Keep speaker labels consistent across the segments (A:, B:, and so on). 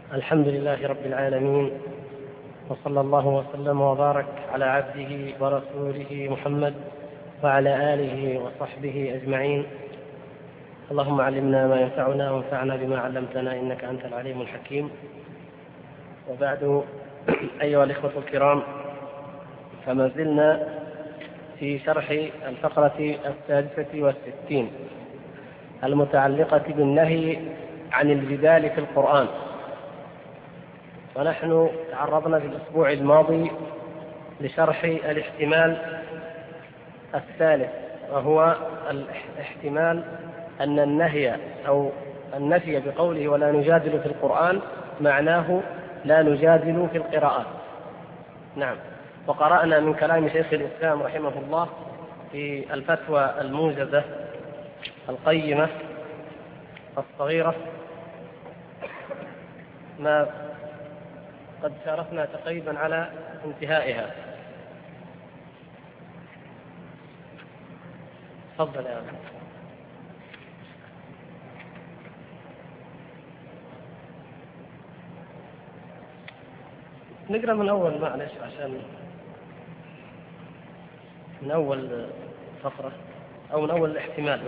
A: الحمد لله رب العالمين، وصلى الله وسلم وبارك على عبده ورسوله محمد وعلى آله وصحبه أجمعين. اللهم علمنا ما ينفعنا وانفعنا بما علمتنا إنك أنت العليم الحكيم. وبعد، أيها الإخوة الكرام، فما زلنا في شرح الفقرة 66 المتعلقة بالنهي عن الجدال في القرآن. ونحن تعرضنا في الأسبوع الماضي لشرح الاحتمال الثالث، وهو الاحتمال أن النهي أو النفي بقوله ولا نجادل في القرآن معناه لا نجادل في القراءات. نعم، وقرأنا من كلام شيخ الإسلام رحمه الله في الفتوى الموجزة القيمة الصغيرة ما قد شارفنا تقريبا على انتهائها. تفضل يا أخي. نقرأ من أول، معلش، عشان من أول فقرة أو من أول الاحتمال.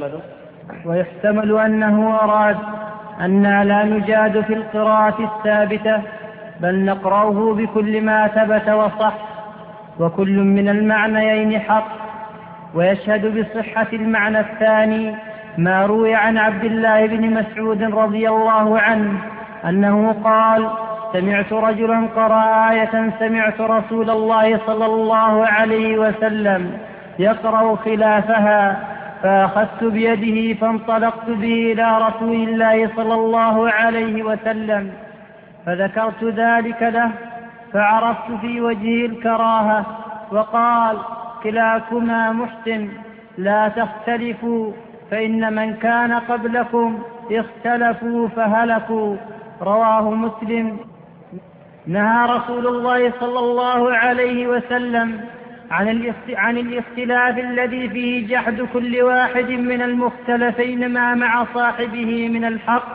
B: ويحتمل أنه أراد أن لا نجاد في القراءة الثابتة، بل نقرأه بكل ما ثبت وصح، وكل من المعنيين حق. ويشهد بصحة المعنى الثاني ما روي عن عبد الله بن مسعود رضي الله عنه أنه قال: سمعت رجلا قرأ آية سمعت رسول الله صلى الله عليه وسلم يقرأ خلافها، فأخذت بيده فانطلقت به إلى رسول الله صلى الله عليه وسلم فذكرت ذلك له، فعرفت في وجهه الكراهة، وقال: كلاكما محسن، لا تختلفوا، فإن من كان قبلكم اختلفوا فهلكوا. رواه مسلم. نهى رسول الله صلى الله عليه وسلم عن الاختلاف الذي فيه جحد كل واحد من المختلفين ما مع صاحبه من الحق،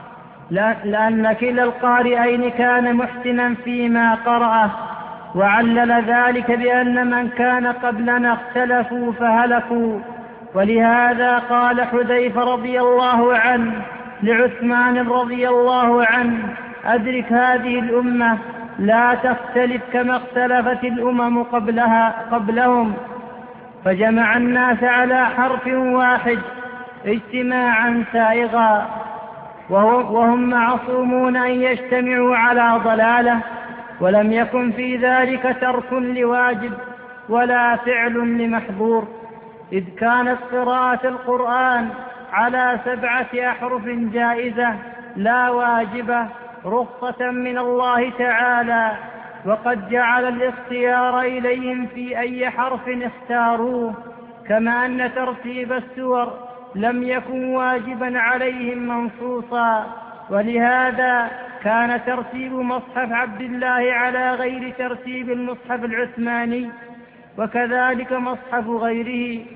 B: لأن كلا القارئين كان محسنا فيما قرأه، وعلل ذلك بأن من كان قبلنا اختلفوا فهلكوا. ولهذا قال حذيفة رضي الله عنه لعثمان رضي الله عنه: أدرك هذه الأمة لا تختلف كما اختلفت الأمم قبلهم. فجمع الناس على حرف واحد اجتماعا سائغا، وهم معصومون أن يجتمعوا على ضلالة، ولم يكن في ذلك ترك لواجب ولا فعل لمحظور، إذ كانت قراءة القرآن على 7 أحرف جائزة لا واجبة، رخصة من الله تعالى، وقد جعل الاختيار إليهم في أي حرف اختاروه، كما أن ترتيب السور لم يكن واجبا عليهم منصوصا. ولهذا كان ترتيب مصحف عبد الله على غير ترتيب المصحف العثماني، وكذلك مصحف غيره.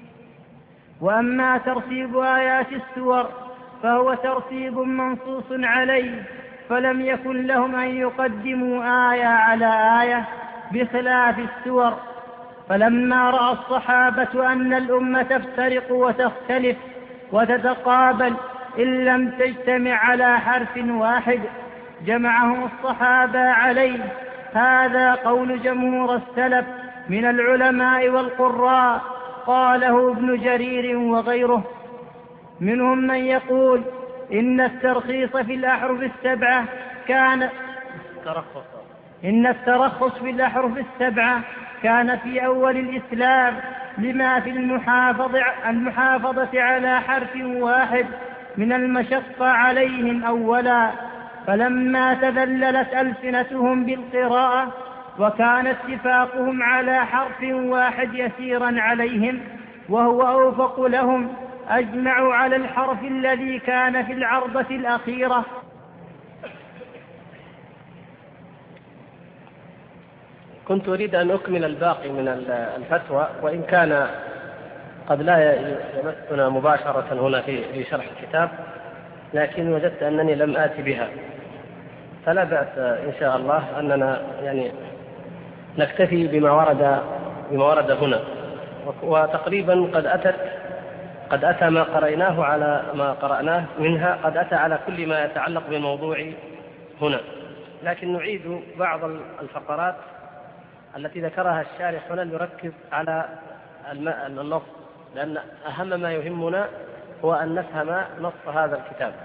B: وأما ترتيب آيات السور فهو ترتيب منصوص عليه، فلم يكن لهم أن يقدموا آية على آية بخلاف السور. فلما رأى الصحابة أن الأمة تفترق وتختلف وتتقابل إن لم تجتمع على حرف واحد جمعهم الصحابة عليه. هذا قول جمهور السلف من العلماء والقراء، قاله ابن جرير وغيره. منهم من يقول إن الترخيص في الأحرف السبعة كان في أول الإسلام لما في المحافظة على حرف واحد من المشقة عليهم أولا، فلما تذللت ألسنتهم بالقراءة وكان اتفاقهم على حرف واحد يسيرا عليهم وهو أوفق لهم، أجمعوا على الحرف الذي كان في العرضة الأخيرة.
A: كنت أريد أن أكمل الباقي من الفتوى، وإن كان قد لا يمسنا مباشرة هنا في شرح الكتاب، لكن وجدت أنني لم آتي بها. فلا بأس إن شاء الله أننا يعني نكتفي بما ورد هنا، وتقريبا قد أتى ما قرأناه على ما قرأناه منها، قد أتى على كل ما يتعلق بالموضوع هنا، لكن نعيد بعض الفقرات التي ذكرها الشارح هنا لنركز على النص، لأن أهم ما يهمنا هو أن نفهم نص هذا الكتاب.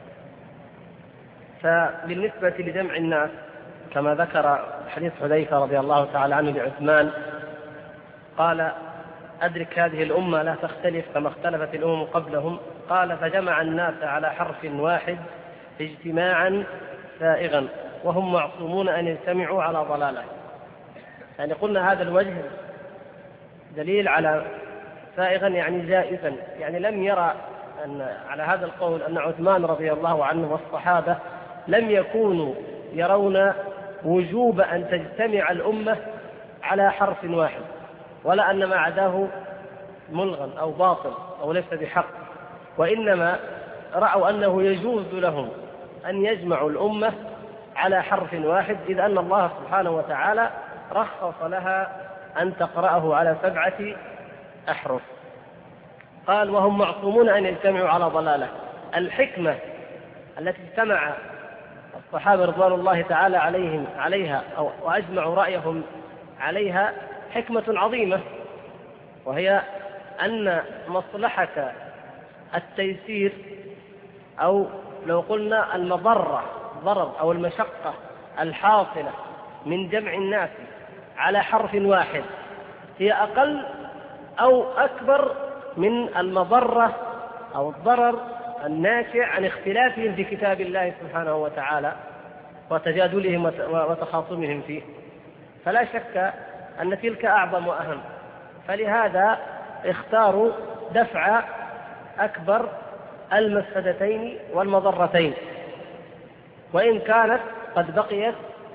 A: فبالنسبة لجمع الناس كما ذكر حديث حذيفة رضي الله تعالى عنه لعثمان قال: أدرك هذه الأمة لا تختلف كما اختلفت الأمم قبلهم. قال: فجمع الناس على حرف واحد اجتماعا سائغا وهم معصومون أن يجتمعوا على ضلالة. يعني قلنا هذا الوجه دليل على سائغا يعني جائزا، يعني لم يرى أن على هذا القول أن عثمان رضي الله عنه والصحابة لم يكونوا يرون وجوب أن تجتمع الأمة على حرف واحد، ولا أن ما عداه ملغى أو باطل أو ليس بحق، وإنما رأوا أنه يجوز لهم أن يجمعوا الأمة على حرف واحد، إذ أن الله سبحانه وتعالى رخص لها أن تقرأه على 7 أحرف. قال: وهم معصومون أن يجتمعوا على ضلالة. الحكمة التي اجتمع الصحابة رضوان الله تعالى عليها وأجمعوا رأيهم عليها حكمة عظيمة، وهي أن مصلحة التيسير، أو لو قلنا الضرر أو المشقة الحاصلة من جمع الناس على حرف واحد هي أقل أو أكبر من المضرة أو الضرر الناشئ عن اختلافهم في كتاب الله سبحانه وتعالى وتجادلهم وتخاصمهم فيه. فلا شك أن تلك أعظم وأهم، فلهذا اختاروا دفع أكبر المفسدتين والمضرتين، وإن كانت قد بقيت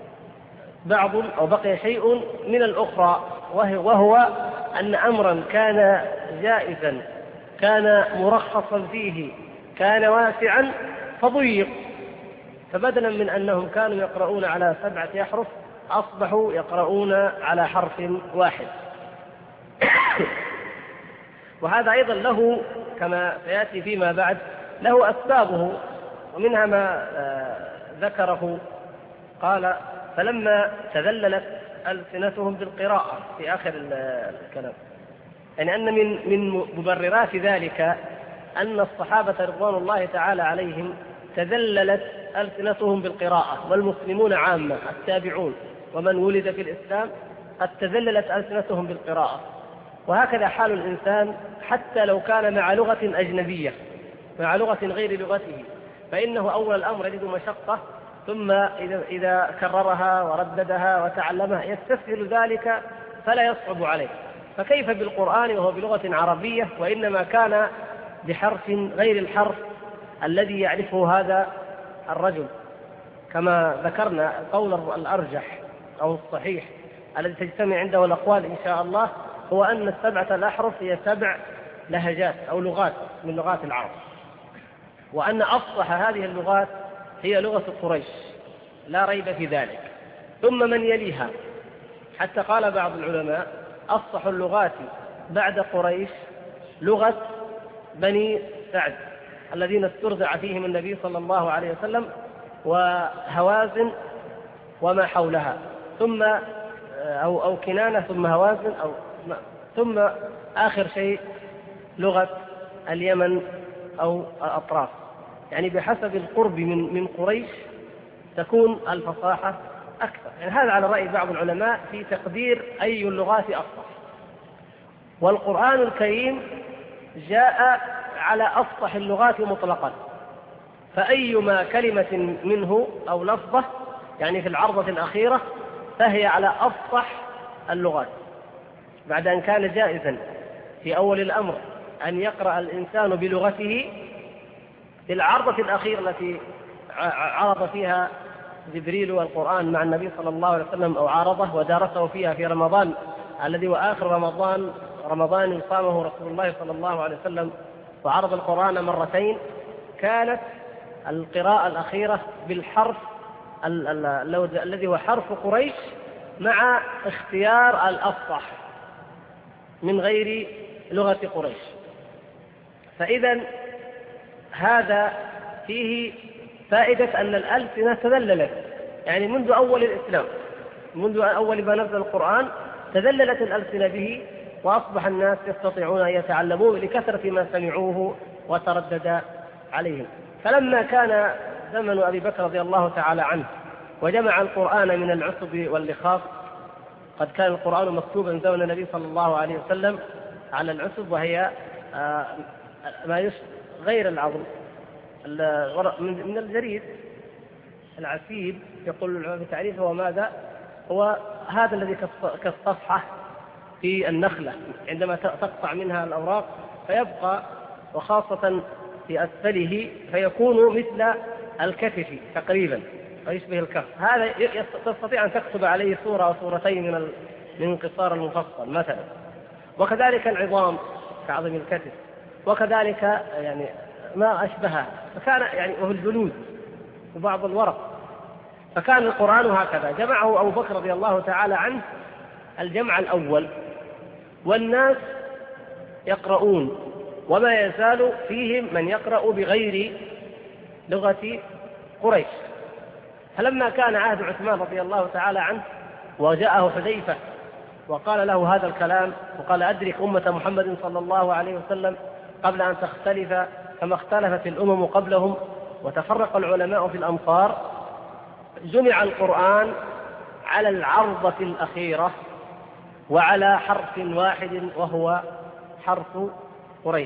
A: بقي شيء من الأخرى، وهو أن أمرا كان جائزا كان مرخصا فيه كان واسعا فضيق، فبدلا من أنهم كانوا يقرؤون على 7 أحرف أصبحوا يقرؤون على حرف واحد. وهذا أيضا له كما سيأتي فيما بعد له أسبابه، ومنها ما ذكره قال: فلما تذللت ألسنتهم بالقراءة في آخر الكلام، يعني أن من مبررات ذلك أن الصحابة رضوان الله تعالى عليهم تذللت ألسنتهم بالقراءة، والمسلمون عامة التابعون ومن ولد في الإسلام قد تذللت ألسنتهم بالقراءة. وهكذا حال الإنسان حتى لو كان مع لغة أجنبية، مع لغة غير لغته، فإنه أول الأمر يجد مشقة، ثم إذا كررها ورددها وتعلمها يستسهل ذلك فلا يصعب عليه. فكيف بالقرآن وهو بلغة عربية وإنما كان بحرف غير الحرف الذي يعرفه هذا الرجل؟ كما ذكرنا القول الأرجح أو الصحيح الذي تجتمع عنده الأقوال إن شاء الله هو أن 7 الأحرف هي 7 لهجات أو لغات من لغات العرب، وأن أفصح هذه اللغات هي لغة قريش لا ريب في ذلك، ثم من يليها، حتى قال بعض العلماء: أفصح اللغات بعد قريش لغة بني سعد الذين استرضع فيهم النبي صلى الله عليه وسلم، وهوازن وما حولها، ثم أو كنانة ثم هوازن ثم آخر شيء لغة اليمن أو الأطراف، يعني بحسب القرب من قريش تكون الفصاحة أكثر. يعني هذا على رأي بعض العلماء في تقدير أي اللغات أفصح. والقرآن الكريم جاء على أفصح اللغات مطلقا، فأيما كلمة منه أو لفظة يعني في العرضة الأخيرة فهي على أفصح اللغات، بعد أن كان جائزا في أول الأمر أن يقرأ الإنسان بلغته. في العرضة الأخيرة التي عرض فيها جبريل والقرآن مع النبي صلى الله عليه وسلم أو عارضه ودارسه فيها في رمضان الذي هو آخر رمضان صامه رسول الله صلى الله عليه وسلم، وعرض القرآن مرتين، كانت القراءة الأخيرة بالحرف الذي هو حرف قريش مع اختيار الأفصح من غير لغة قريش. فإذا هذا فيه فائدة أن الألسنة تذللت، يعني منذ أول الإسلام، منذ أول ما نزل القرآن تذللت الألسنة به، وأصبح الناس يستطيعون أن يتعلموه لكثرة ما سمعوه وتردد عليهم. فلما كان زمن أبي بكر رضي الله تعالى عنه وجمع القرآن من العصب واللخاف، قد كان القرآن مكتوبا زمن النبي صلى الله عليه وسلم على العصب، وهي ما غير العظم من الجريد العسيب، يقول العلماء في تعريفه هو ماذا؟ هو هذا الذي كالصفحة في النخلة عندما تقطع منها الأوراق فيبقى، وخاصة في أسفله فيكون مثل الكتف تقريبا ويشبه الكف. هذا تستطيع أن تكتب عليه صورة أو صورتين من قصار المفصل مثلا. وكذلك العظام كعظم الكتف، وكذلك يعني ما أشبهها، فكان يعني وهو الجلود وبعض الورق. فكان القرآن هكذا جمعه أبو بكر رضي الله تعالى عنه الجمع الأول، والناس يقرؤون، وما يزال فيهم من يقرأ بغير لغة قريش. فلما كان عهد عثمان رضي الله تعالى عنه وجاءه حذيفة وقال له هذا الكلام وقال أدرك أمة محمد صلى الله عليه وسلم قبل أن تختلف كما اختلفت الأمم قبلهم وتفرق العلماء في الأمصار، جمع القرآن على العرضة الأخيرة وعلى حرف واحد وهو حرف قريش.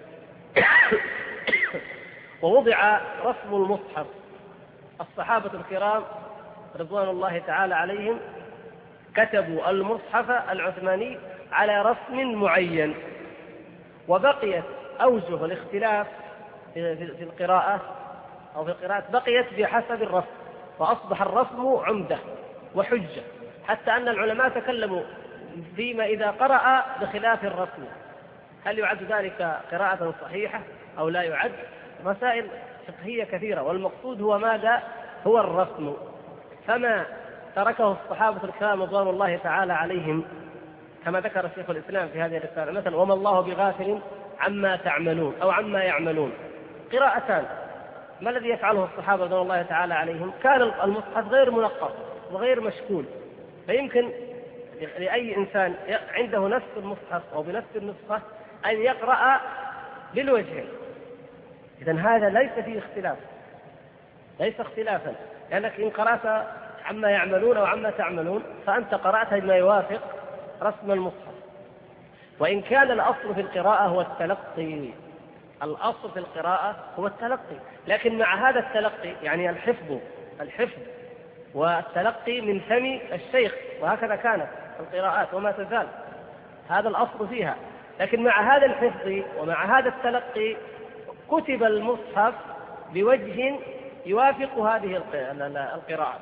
A: ووضع رسم المصحف. الصحابة الكرام رضوان الله تعالى عليهم كتبوا المصحف العثماني على رسم معين، وبقيت أوجه الاختلاف في القراءة أو في القراءة بقيت بحسب الرسم، فأصبح الرسم عمدة وحجة، حتى أن العلماء تكلموا فيما إذا قرأ بخلاف الرسم هل يعد ذلك قراءة صحيحة أو لا يعد؟ مسائل فقهية كثيرة، والمقصود هو ماذا؟ هو الرسم. فما تركه الصحابة الكرام رضوان الله تعالى عليهم كما ذكر شيخ الإسلام في هذه الرسالة مثلا: وما الله بغافل عما تعملون أو عما يعملون، قراءتان. ما الذي يفعله الصحابة رضوان الله تعالى عليهم؟ كان المصحف غير منقط وغير مشكول، فيمكن لأي إنسان عنده نفس المصحف أو بنفس النسخة أن يقرأ بالوجهين. إذن هذا ليس فيه اختلاف، ليس اختلافا، لأنك إن قرأت عما يعملون أو عما تعملون فأنت قرأت بما يوافق رسم المصحف. وإن كان الأصل في القراءة هو التلقي، الأصل في القراءة هو التلقي، لكن مع هذا التلقي يعني الحفظ والتلقي من فم الشيخ، وهكذا كانت القراءات وما تزال هذا الأصل فيها. لكن مع هذا الحفظ ومع هذا التلقي كتب المصحف بوجه يوافق هذه القراءة.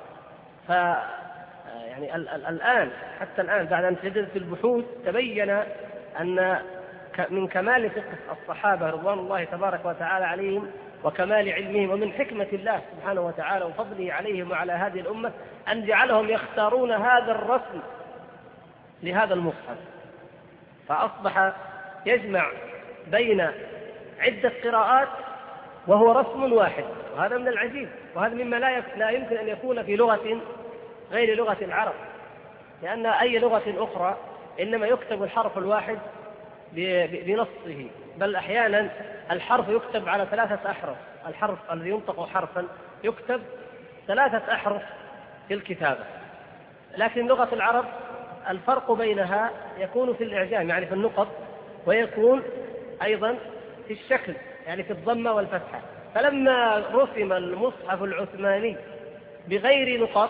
A: يعني الآن حتى الآن بعد أن تجدت البحوث تبين أن من كمال فقه الصحابة رضوان الله تبارك وتعالى عليهم وكمال علمهم ومن حكمة الله سبحانه وتعالى وفضله عليهم وعلى هذه الأمة أن جعلهم يختارون هذا الرسم لهذا المصحف، فأصبح يجمع بين عدة قراءات وهو رسم واحد. وهذا من العجيب، وهذا مما لا يمكن أن يكون في لغة غير لغة العرب، لأن أي لغة أخرى إنما يكتب الحرف الواحد بنصه، بل أحيانا الحرف يكتب على 3 أحرف، الحرف الذي ينطق حرفا يكتب 3 أحرف في الكتابة. لكن لغة العرب الفرق بينها يكون في الإعجام يعني في النقط، ويكون أيضا في الشكل يعني في الضمة والفتحة. فلما رسم المصحف العثماني بغير نقط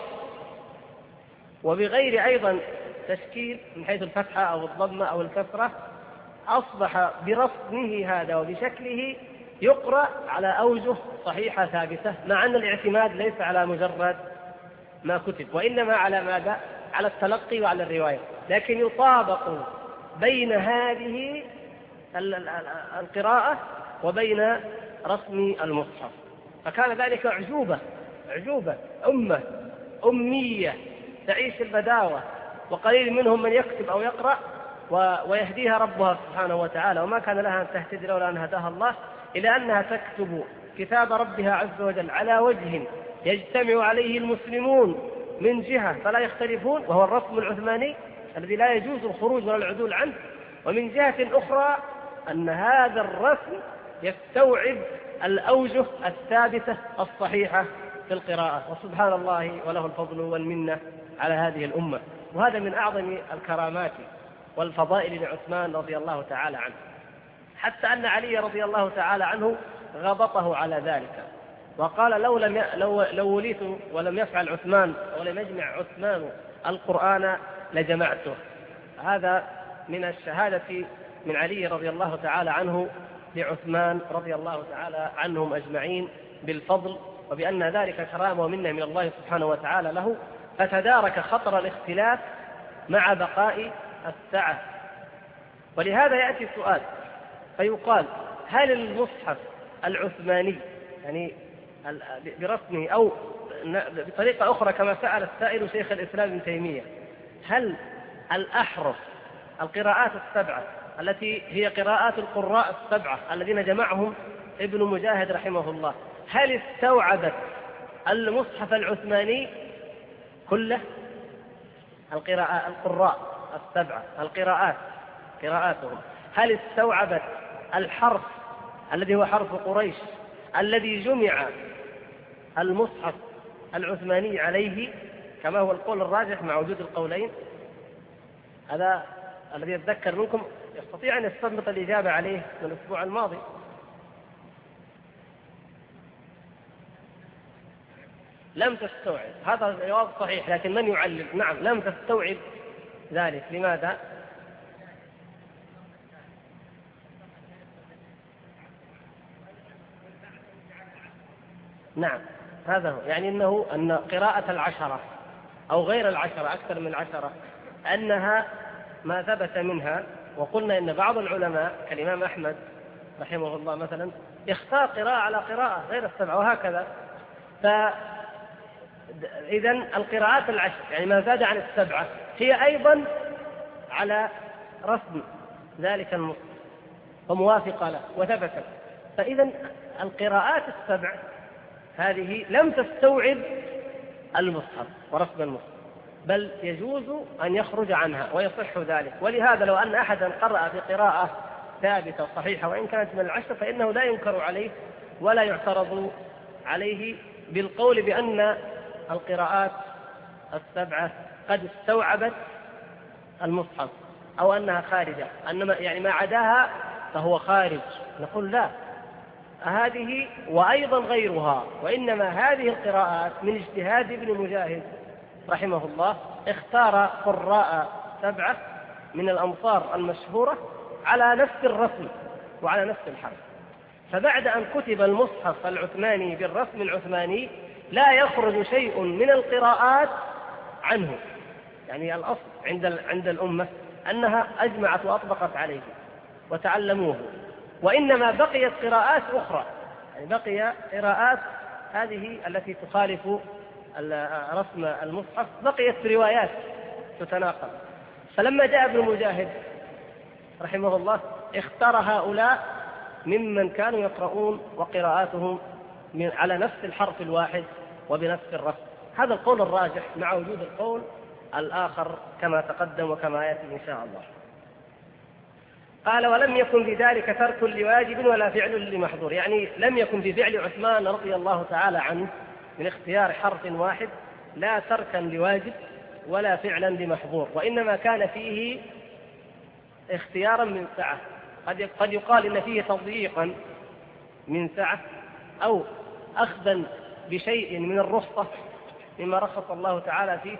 A: وبغير أيضا تشكيل من حيث الفتحة أو الضمة أو الكسرة، أصبح برسمه هذا وبشكله يقرأ على أوجه صحيحة ثابتة، مع أن الاعتماد ليس على مجرد ما كتب، وإنما على ماذا؟ على التلقي وعلى الرواية. لكن يطابق بين هذه القراءة وبين رسم المصحف، فكان ذلك أعجوبة، أمة أمية تعيش البداوة، وقليل منهم من يكتب أو يقرأ ويهديها ربها سبحانه وتعالى، وما كان لها أن تهتدي لولا أن هداها الله، إلى أنها تكتب كتاب ربها عز وجل على وجه يجتمع عليه المسلمون من جهة فلا يختلفون، وهو الرسم العثماني الذي لا يجوز الخروج ولا العدول عنه، ومن جهة أخرى أن هذا الرسم يستوعب الأوجه الثابتة الصحيحة في القراءة. وسبحان الله وله الفضل والمنة على هذه الأمة. وهذا من أعظم الكرامات والفضائل لعثمان رضي الله تعالى عنه، حتى أن علي رضي الله تعالى عنه غبطه على ذلك وقال لو وليت ولم يفعل عثمان ولم يجمع عثمان القرآن لجمعته. هذا من الشهادة من علي رضي الله تعالى عنه لعثمان رضي الله تعالى عنهم أجمعين بالفضل، وبأن ذلك كرامة ومنة من الله سبحانه وتعالى له، فتدارك خطر الاختلاف مع بقاء السعة. ولهذا يأتي سؤال فيقال: هل المصحف العثماني يعني برسمه أو بطريقة أخرى كما سأل السائل شيخ الإسلام ابن تيمية، هل الأحرف القراءات السبعة التي هي قراءات القراء السبعة الذين جمعهم ابن مجاهد رحمه الله، هل استوعبت المصحف العثماني كله؟ القراء السبعة قراءاتهم هل استوعبت الحرف الذي هو حرف قريش الذي جمع المصحف العثماني عليه كما هو القول الراجح مع وجود القولين؟ هذا الذي يتذكر منكم يستطيع أن يستنبط الإجابة عليه من الأسبوع الماضي. لم تستوعب، هذا الجواب صحيح، لكن من يعلل؟ نعم، لم تستوعب ذلك. لماذا؟ نعم، هذا هو، يعني أن قراءة العشرة أو غير العشرة أكثر من العشرة أنها ما ثبت منها. وقلنا إن بعض العلماء كالإمام أحمد رحمه الله مثلا اختار قراءة على قراءة غير السبعة وهكذا. فإذا القراءات العشر يعني ما زاد عن السبعة هي أيضا على رسم ذلك المصحف وموافقة له وثبتت. فإذا القراءات السبع هذه لم تستوعب المصحف ورسم المصحف، بل يجوز أن يخرج عنها ويصح ذلك. ولهذا لو أن أحدا قرأ بقراءة ثابتة صحيحة وإن كانت من العشر فإنه لا ينكر عليه ولا يعترض عليه بالقول بأن القراءات السبعة قد استوعبت المصحف أو أنها خارجة، أنما يعني ما عداها فهو خارج. نقول لا، هذه وأيضا غيرها، وإنما هذه القراءات من اجتهاد ابن مجاهد رحمه الله، اختار قراء سبعة من الأمصار المشهورة على نفس الرسم وعلى نفس الحرف. فبعد أن كتب المصحف العثماني بالرسم العثماني لا يخرج شيء من القراءات عنه، يعني الأصل عند الأمة أنها أجمعت وأطبقت عليه وتعلموه، وإنما بقيت قراءات أخرى، يعني بقي قراءات هذه التي تخالف رسم المصحف، بقيت روايات تتناقض. فلما جاء ابن مجاهد رحمه الله اختار هؤلاء ممن كانوا يقرؤون وقراءاتهم على نفس الحرف الواحد وبنفس الرسم. هذا القول الراجح مع وجود القول الآخر كما تقدم وكما يأتي إن شاء الله. قال: ولم يكن بذلك ترك لواجب ولا فعل لمحظور، يعني لم يكن بفعل عثمان رضي الله تعالى عنه من اختيار حرف واحد لا تركا لواجب ولا فعلا لمحظور، وإنما كان فيه اختيارا من سعة. قد يقال إن فيه تضييقا من سعة أو أخذا بشيء من الرخصة مما رخص الله تعالى فيه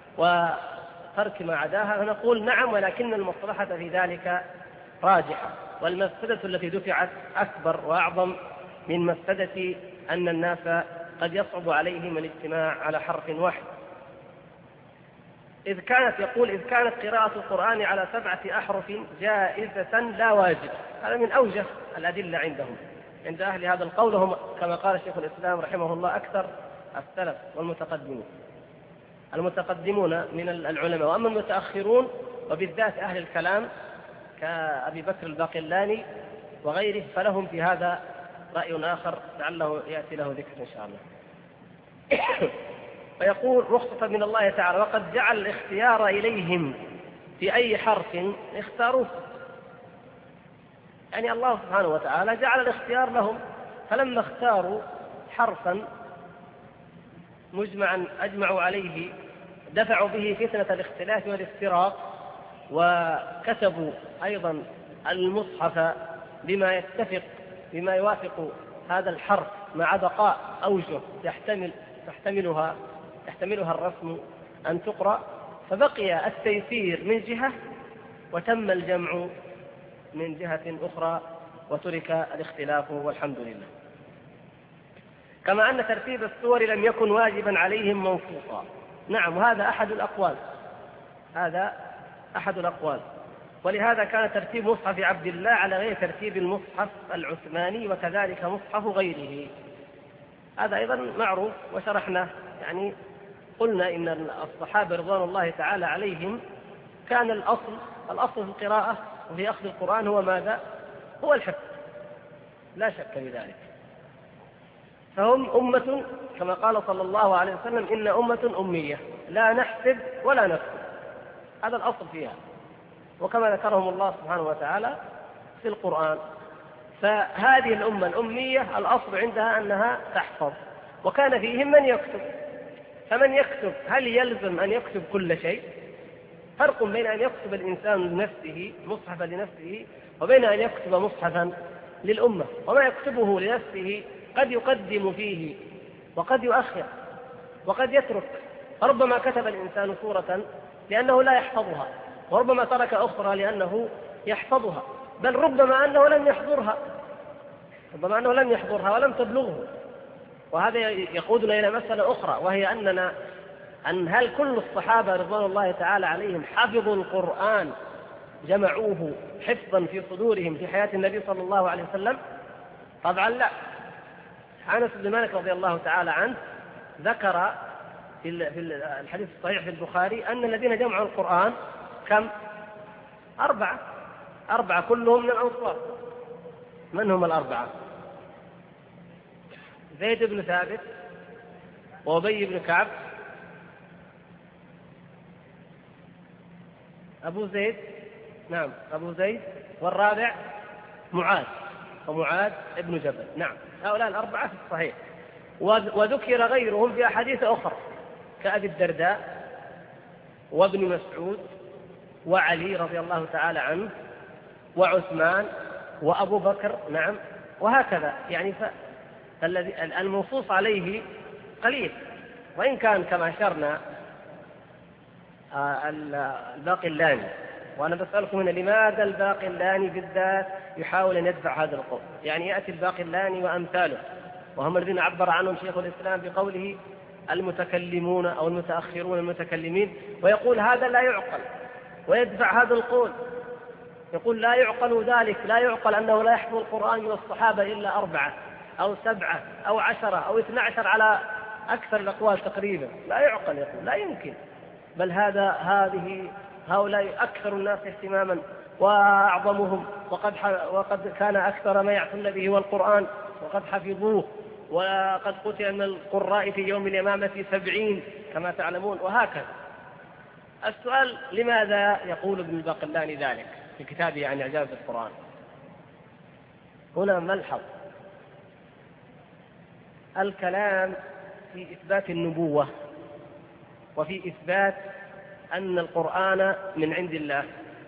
A: وترك ما عداها، فنقول نعم، ولكن المصلحة في ذلك راجحة، والمفسدة التي دفعت أكبر وأعظم من مفسدة أن الناس قد يصعب عليهم الاجتماع على حرف واحد. إذ كانت قراءة القرآن على 7 أحرف جائزة لا واجب. هذا من أوجه الأدلة عندهم، عند أهل هذا القول، هم كما قال شيخ الإسلام رحمه الله أكثر السلف المتقدمون من العلماء. وأما المتأخرون وبالذات أهل الكلام كأبي بكر الباقلاني وغيره فلهم في هذا رأي آخر لعله يأتي له ذكر إن شاء الله. فيقول رخصة من الله تعالى: وقد جعل الاختيار إليهم في أي حرف اختاروه. يعني الله سبحانه وتعالى جعل الاختيار لهم، فلما اختاروا حرفا أجمعوا عليه دفعوا به فتنة الاختلاف والافتراق، وكتبوا أيضا المصحف بما يوافق هذا الحرف مع بقاء أوجه يحتملها الرسم أن تقرأ، فبقي التيسير من جهة وتم الجمع من جهة أخرى وترك الاختلاف والحمد لله. كما أن ترتيب السور لم يكن واجبا عليهم منصوصا. نعم، هذا أحد الأقوال. ولهذا كان ترتيب مصحف عبد الله على غير ترتيب المصحف العثماني، وكذلك مصحف غيره. هذا أيضا معروف وشرحنا. يعني قلنا إن الصحابة رضوان الله تعالى عليهم كان الأصل في القراءة وفي أخذ القرآن هو ماذا؟ هو الحفظ، لا شك في ذلك. فهم أمة كما قال صلى الله عليه وسلم: إن أمة أمية لا نحسب ولا نكتب. هذا الأصل فيها، وكما ذكرهم الله سبحانه وتعالى في القرآن. فهذه الأمة الأمية الأصل عندها أنها تحفظ، وكان فيهم من يكتب. فمن يكتب هل يلزم أن يكتب كل شيء؟ فرق بين أن يكتب الإنسان لنفسه مصحفا لنفسه وبين أن يكتب مصحفا للأمة. وما يكتبه لنفسه قد يقدم فيه وقد يؤخر وقد يترك. ربما كتب الإنسان سورة لأنه لا يحفظها، وربما ترك أخرى لأنه يحفظها، بل ربما أنه لم يحضرها ولم تبلغه. وهذا يقودنا إلى مسألة أخرى، وهي أن هل كل الصحابة رضوان الله تعالى عليهم حفظوا القرآن جمعوه حفظا في صدورهم في حياة النبي صلى الله عليه وسلم؟ طبعا لا. أنس بن مالك رضي الله تعالى عنه ذكر في الحديث الصحيح في البخاري أن الذين جمعوا القرآن كم؟ 4 كلهم من الأنصار. من هم الأربعة؟ زيد بن ثابت وأبي بن كعب أبو زيد، والرابع ومعاذ ابن جبل. نعم، هؤلاء الأربعة في الصحيح. وذكر غيرهم في أحاديث أخرى كأبي الدرداء وابن مسعود وعلي رضي الله تعالى عنه وعثمان وأبو بكر. نعم، وهكذا. يعني المنصوص عليه قليل، وإن كان كما أشرنا الباقلاني. وأنا بسألكم هنا لماذا الباقلاني بالذات يحاول أن يدفع هذا القول؟ يعني يأتي الباقلاني وأمثاله، وهم الذين عبر عنهم شيخ الإسلام بقوله المتكلمون أو المتأخرون المتكلمين، ويقول هذا لا يعقل، ويدفع هذا القول، يقول لا يعقل ذلك، لا يعقل أنه لا يحفظ القرآن من الصحابة إلا 4 أو 7 أو 10 أو 12 على أكثر الأقوال تقريبا. لا يعقل، يقول لا يمكن، بل هؤلاء أكثر الناس اهتماما وأعظمهم، وقد كان أكثر ما يعتن به هو القرآن، وقد حفظوه، وقد قتل من القراء في يوم اليمامة 70 كما تعلمون، وهكذا. السؤال: لماذا يقول ابن الباقلاني ذلك في كتابه عن إعجاز القرآن؟ هنا ملحظ الكلام في إثبات النبوة وفي إثبات أن القرآن من عند الله.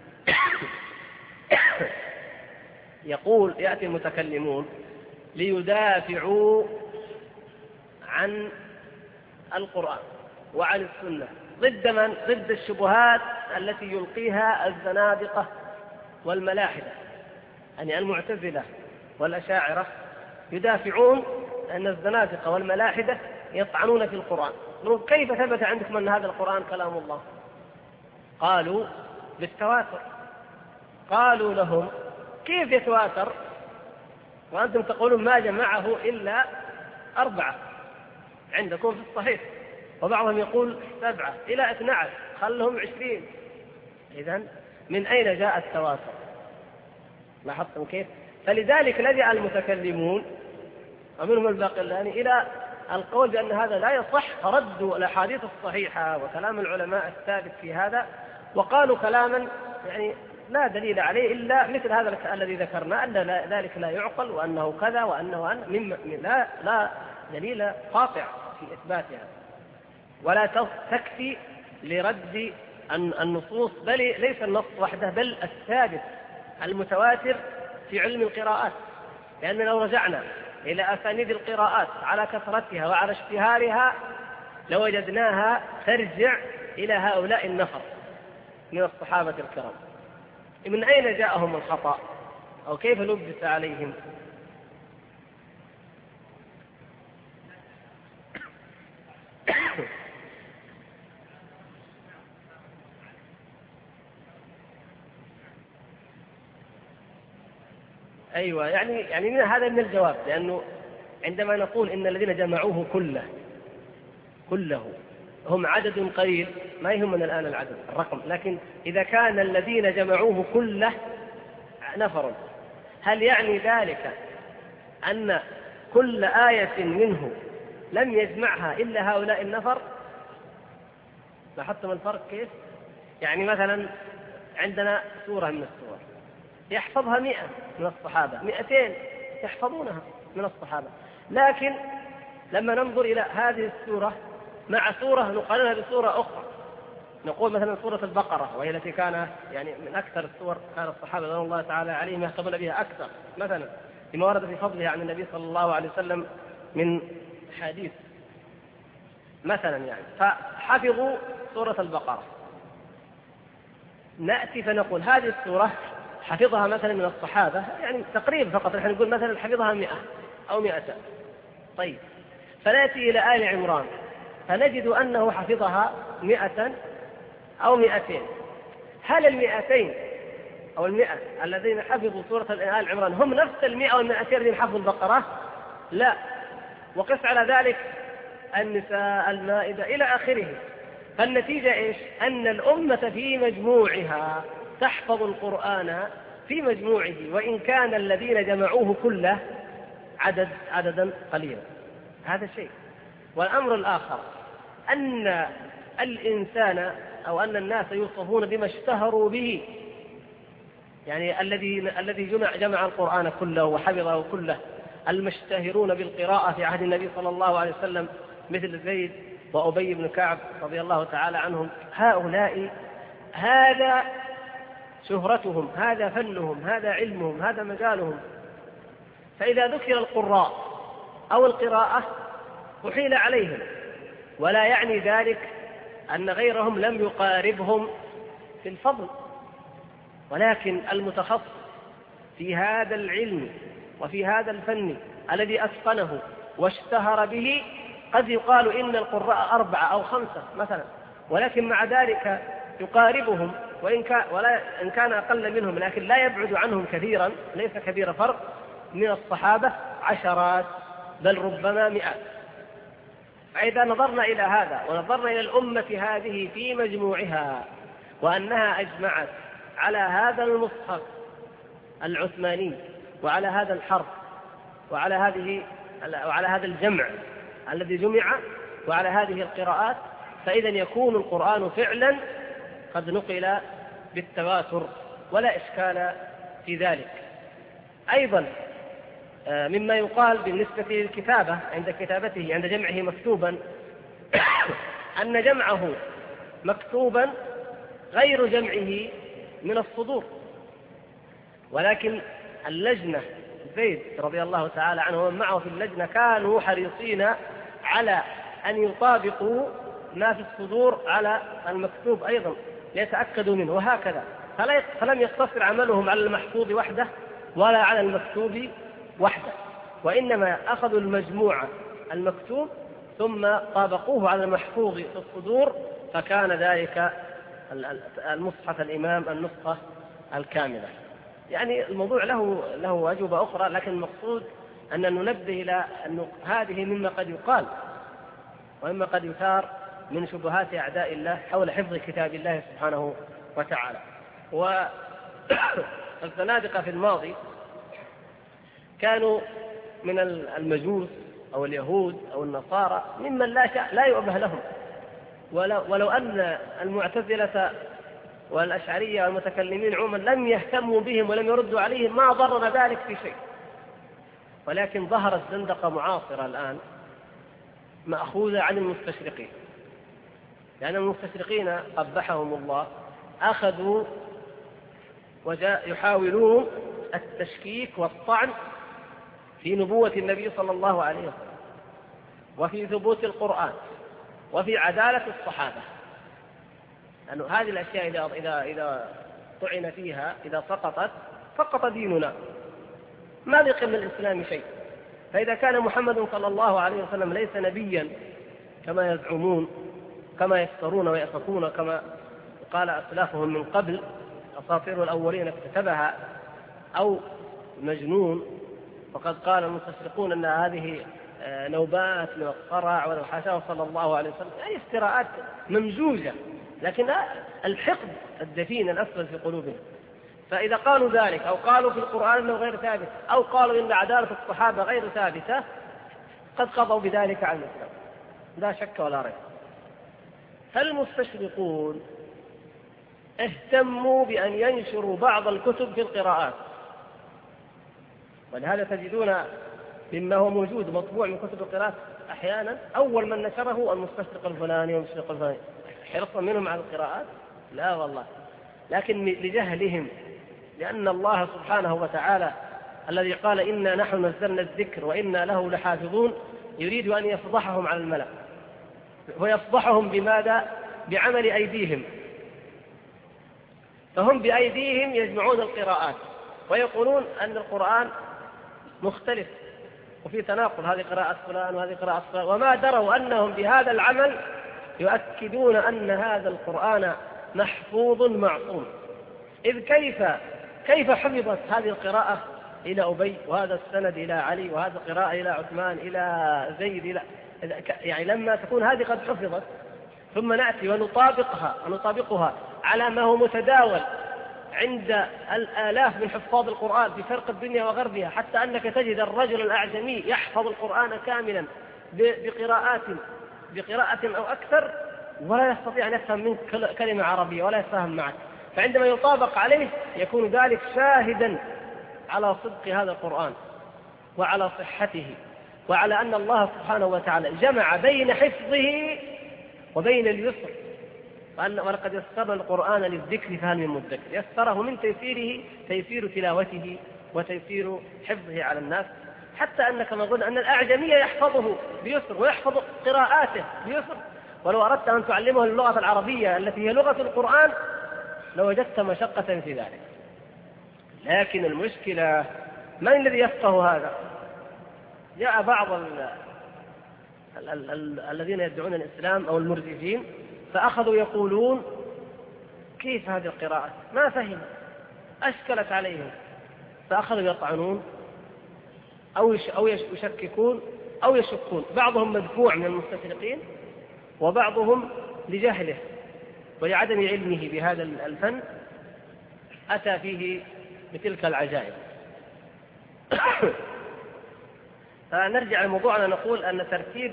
A: يأتي المتكلمون ليدافعوا عن القرآن وعن السنة ضد الشبهات التي يلقيها الزنادقة والملاحدة، يعني المعتزلة والأشاعرة. يدافعون أن الزنادقة والملاحدة يطعنون في القرآن. كيف ثبت عندكم أن هذا القرآن كلام الله؟ قالوا بالتواتر. قالوا لهم: كيف يتواتر وأنتم تقولون ما جمعه إلا 4؟ عندكم في الصحيح، وبعضهم يقول 7 إلى 12، خلهم 20. إذن من أين جاء التواتر؟ لاحظتم كيف؟ فلذلك لجأ المتكلمون ومنهم الباقلاني إلى القول بأن هذا لا يصح، فردوا الأحاديث الصحيحة وكلام العلماء الثابت في هذا، وقالوا كلاما يعني لا دليل عليه إلا مثل هذا الذي ذكرنا، أن ذلك لا يعقل، وأنه كذا وأنه لا دليل قاطع في إثباتها، ولا تكفي لرد النصوص، بل ليس النص وحده بل الثابت المتواتر في علم القراءات. لأننا لو رجعنا إلى أسانيد القراءات على كثرتها وعلى اشتهارها لوجدناها ترجع إلى هؤلاء النفر من الصحابة الكرام. من أين جاءهم الخطأ أو كيف لبس عليهم؟ أيوة، يعني هذا من الجواب، لأنه عندما نقول إن الذين جمعوه كله هم عدد قليل، ما يهمنا الآن العدد الرقم، لكن إذا كان الذين جمعوه كله نفر، هل يعني ذلك أن كل آية منه لم يجمعها إلا هؤلاء النفر؟ لاحظتم الفرق كيف؟ يعني مثلا عندنا سورة من السور يحفظها 100 من الصحابة، 200 يحفظونها من الصحابة، لكن لما ننظر إلى هذه السورة مع سورة نقارنها بسورة أخرى، نقول مثلا سورة البقرة وهي التي كان يعني من أكثر السور كان الصحابة رضي الله تعالى عليهم يهتمون بها أكثر، مثلا لما ورد في فضلها عن النبي صلى الله عليه وسلم من حديث مثلا، يعني فحفظوا سورة البقرة، نأتي فنقول هذه السورة حفظها مثلا من الصحابة يعني تقريبا فقط، نحن نقول مثلا حفظها 100 أو 200. طيب فنأتي إلى آل عمران فنجد أنه حفظها 100 أو 200. هل 200 أو 100 الذين حفظوا سورة آل عمران هم نفس 100 أو 200 الذين حفظوا البقرة؟ لا. وقس على ذلك النساء، المائدة إلى آخره. فالنتيجة إيش؟ أن الأمة في مجموعها تحفظ القرآن في مجموعه، وإن كان الذين جمعوه كله عددا قليلا. هذا شيء. والأمر الآخر أن الإنسان أو أن الناس يوصفون بما اشتهروا به، يعني الذي جمع القرآن كله وحفظه كله، المشتهرون بالقراءة في عهد النبي صلى الله عليه وسلم مثل زيد وأبي بن كعب رضي الله تعالى عنهم، هؤلاء هذا شهرتهم، هذا فنهم، هذا علمهم، هذا مجالهم. فإذا ذكر القراء أو القراءة أحيل عليهم، ولا يعني ذلك أن غيرهم لم يقاربهم في الفضل، ولكن المتخصص في هذا العلم وفي هذا الفن الذي أتقنه واشتهر به قد يقال إن القراء 4 أو 5 مثلا، ولكن مع ذلك يقاربهم وإن كان أقل منهم، لكن لا يبعد عنهم كثيرا، ليس كبير فرق من الصحابة، عشرات بل ربما 100. فإذا نظرنا إلى هذا ونظرنا إلى الأمة هذه في مجموعها وأنها أجمعت على هذا المصحف العثماني وعلى هذا الحرف وعلى هذا الجمع الذي جمع وعلى هذه القراءات، فإذا يكون القرآن فعلا قد نقل بالتواتر ولا إشكال في ذلك. أيضا مما يقال بالنسبة للكتابة عند كتابته عند جمعه مكتوبا أن جمعه مكتوبا غير جمعه من الصدور، ولكن اللجنة زيد رضي الله تعالى عنه ومن معه في اللجنة كانوا حريصين على أن يطابقوا ما في الصدور على المكتوب أيضا ليتأكدوا منه، وهكذا. فلم يقتصر عملهم على المحفوظ وحده ولا على المكتوب وحده، وإنما أخذوا المجموع المكتوب ثم طابقوه على المحفوظ في الصدور، فكان ذلك المصحف الإمام النسخة الكاملة. يعني الموضوع له أجوبة أخرى، لكن المقصود أن ننبه إلى أن هذه مما قد يقال وإما قد يثار من شبهات أعداء الله حول حفظ كتاب الله سبحانه وتعالى. والزنادقة في الماضي كانوا من المجوس أو اليهود أو النصارى ممن لا يؤبه لهم، ولو أن المعتزلة والأشعرية والمتكلمين عموما لم يهتموا بهم ولم يردوا عليهم ما ضرنا ذلك في شيء. ولكن ظهرت زندقة معاصرة الآن مأخوذة عن المستشرقين، لأن المستشرقين قبحهم الله أخذوا يحاولون التشكيك والطعن في نبوة النبي صلى الله عليه وسلم، وفي ثبوت القرآن، وفي عدالة الصحابة. لأن هذه الأشياء إذا طعن فيها، إذا سقط ديننا، ما بقي من الإسلام شيء. فإذا كان محمد صلى الله عليه وسلم ليس نبيا كما يزعمون، كما يفترون ويأفكون، كما قال أسلافهم من قبل أساطير الأولين اكتتبها، أو مجنون، وقد قال المستشرقون أن هذه نوبات من الصرع والحاشاه صلى الله عليه وسلم، أي افتراءات ممزوجة، لكن الحقد الدفين الأسفل في قلوبهم. فإذا قالوا ذلك أو قالوا في القرآن أنه غير ثابت أو قالوا إن عدالة الصحابة غير ثابتة، قد قضوا بذلك عن الإسلام لا شك ولا ريب. فالمستشرقون اهتموا بأن ينشروا بعض الكتب في القراءات، ولهذا تجدون مما هو موجود مطبوع من كتب القراءات أحيانا أول من نشره المستشرق الفلاني والمستشرق الفلاني، حرصا منهم على القراءات؟ لا والله، لكن لجهلهم، لأن الله سبحانه وتعالى الذي قال إنا نحن نزلنا الذكر وإنا له لحافظون يريد أن يفضحهم على الملأ، ويفضحهم بماذا؟ بعمل أيديهم. فهم بأيديهم يجمعون القراءات ويقولون أن القرآن مختلف وفي تناقض، هذه قراءة فلان وهذه قراءة فلان، وما دروا أنهم بهذا العمل يؤكدون أن هذا القرآن محفوظ معصوم. إذ كيف حفظت هذه القراءة إلى أبي، وهذا السند إلى علي، وهذا القراءة إلى عثمان، إلى زيد، يعني لما تكون هذه قد حفظت ثم نأتي ونطابقها على ما هو متداول عند الآلاف من حفاظ القرآن في شرق الدنيا وغربها، حتى أنك تجد الرجل الأعجمي يحفظ القرآن كاملا بقراءة أو أكثر، ولا يستطيع أن يفهم منك كلمة عربية ولا يفهم معك. فعندما يطابق عليه يكون ذلك شاهدا على صدق هذا القرآن وعلى صحته، وعلى أن الله سبحانه وتعالى جمع بين حفظه وبين اليسر، ولقد يسرنا القرآن للذكر فهل من مدكر. يسره من تيسيره تيسير تلاوته وتيسير حفظه على الناس، حتى أنك نظن أن الأعجمي يحفظه بيسر ويحفظ قراءاته بيسر، ولو أردت أن تعلمه اللغة العربية التي هي لغة القرآن لوجدت مشقة في ذلك. لكن المشكلة من الذي يفقه هذا؟ جاء بعض الذين يدعون الإسلام أو المرجئين فأخذوا يقولون كيف هذه القراءة، ما فهم، أشكلت عليهم، فأخذوا يطعنون أو يشككون أو يشكون. بعضهم مدفوع من المستشرقين، وبعضهم لجهله ولعدم علمه بهذا الفن أتى فيه بتلك العجائب. فنرجع لموضوعنا، نقول أن ترتيب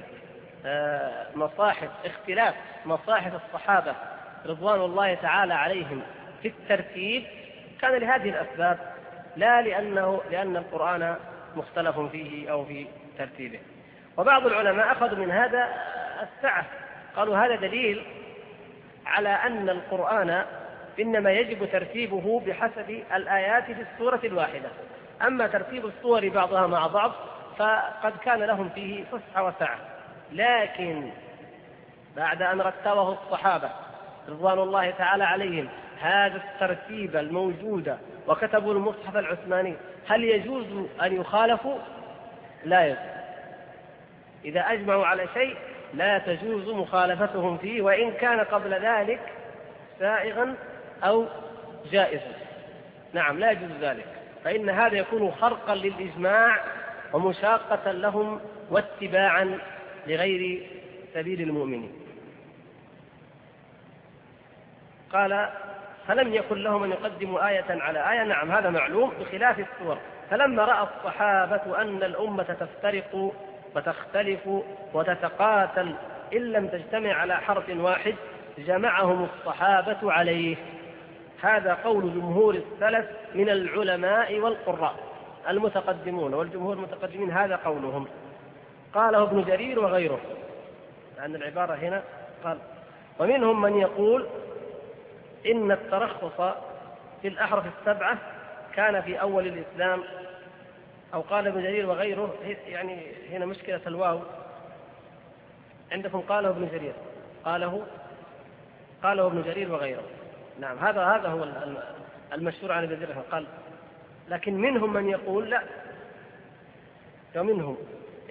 A: اختلاف مصاحف الصحابة رضوان الله تعالى عليهم في الترتيب كان لهذه الأسباب، لا لأن القرآن مختلف فيه أو في ترتيبه. وبعض العلماء أخذوا من هذا السعة، قالوا هذا دليل على أن القرآن إنما يجب ترتيبه بحسب الآيات في السورة الواحدة، أما ترتيب السور بعضها مع بعض فقد كان لهم فيه فسحة وسعة. لكن بعد أن رتبه الصحابة رضوان الله تعالى عليهم هذا الترتيب الموجود وكتبوا المصحف العثماني، هل يجوز أن يخالفوا؟ لا يجوز. إذا أجمعوا على شيء لا تجوز مخالفتهم فيه، وإن كان قبل ذلك سائغا أو جائزا. نعم، لا يجوز ذلك، فإن هذا يكون خرقا للإجماع ومشاقة لهم واتباعا لغير سبيل المؤمنين. قال فلم يكن لهم أن يقدموا آية على آية. نعم هذا معلوم بخلاف السور. فلما رأى الصحابة أن الأمة تفترق وتختلف وتتقاتل إن لم تجتمع على حرف واحد جمعهم الصحابة عليه. هذا قول جمهور السلف من العلماء والقراء المتقدمون، والجمهور المتقدمين هذا قولهم. قاله ابن جرير وغيره، لأن العبارة هنا قال ومنهم من يقول إن الترخص في الأحرف السبعة كان في أول الإسلام، أو قال ابن جرير وغيره. يعني هنا مشكلة الواو عندكم، قاله ابن جرير، قاله ابن جرير وغيره. نعم هذا هو المشهور عن ابن جرير قال. لكن منهم من يقول لا، ومنهم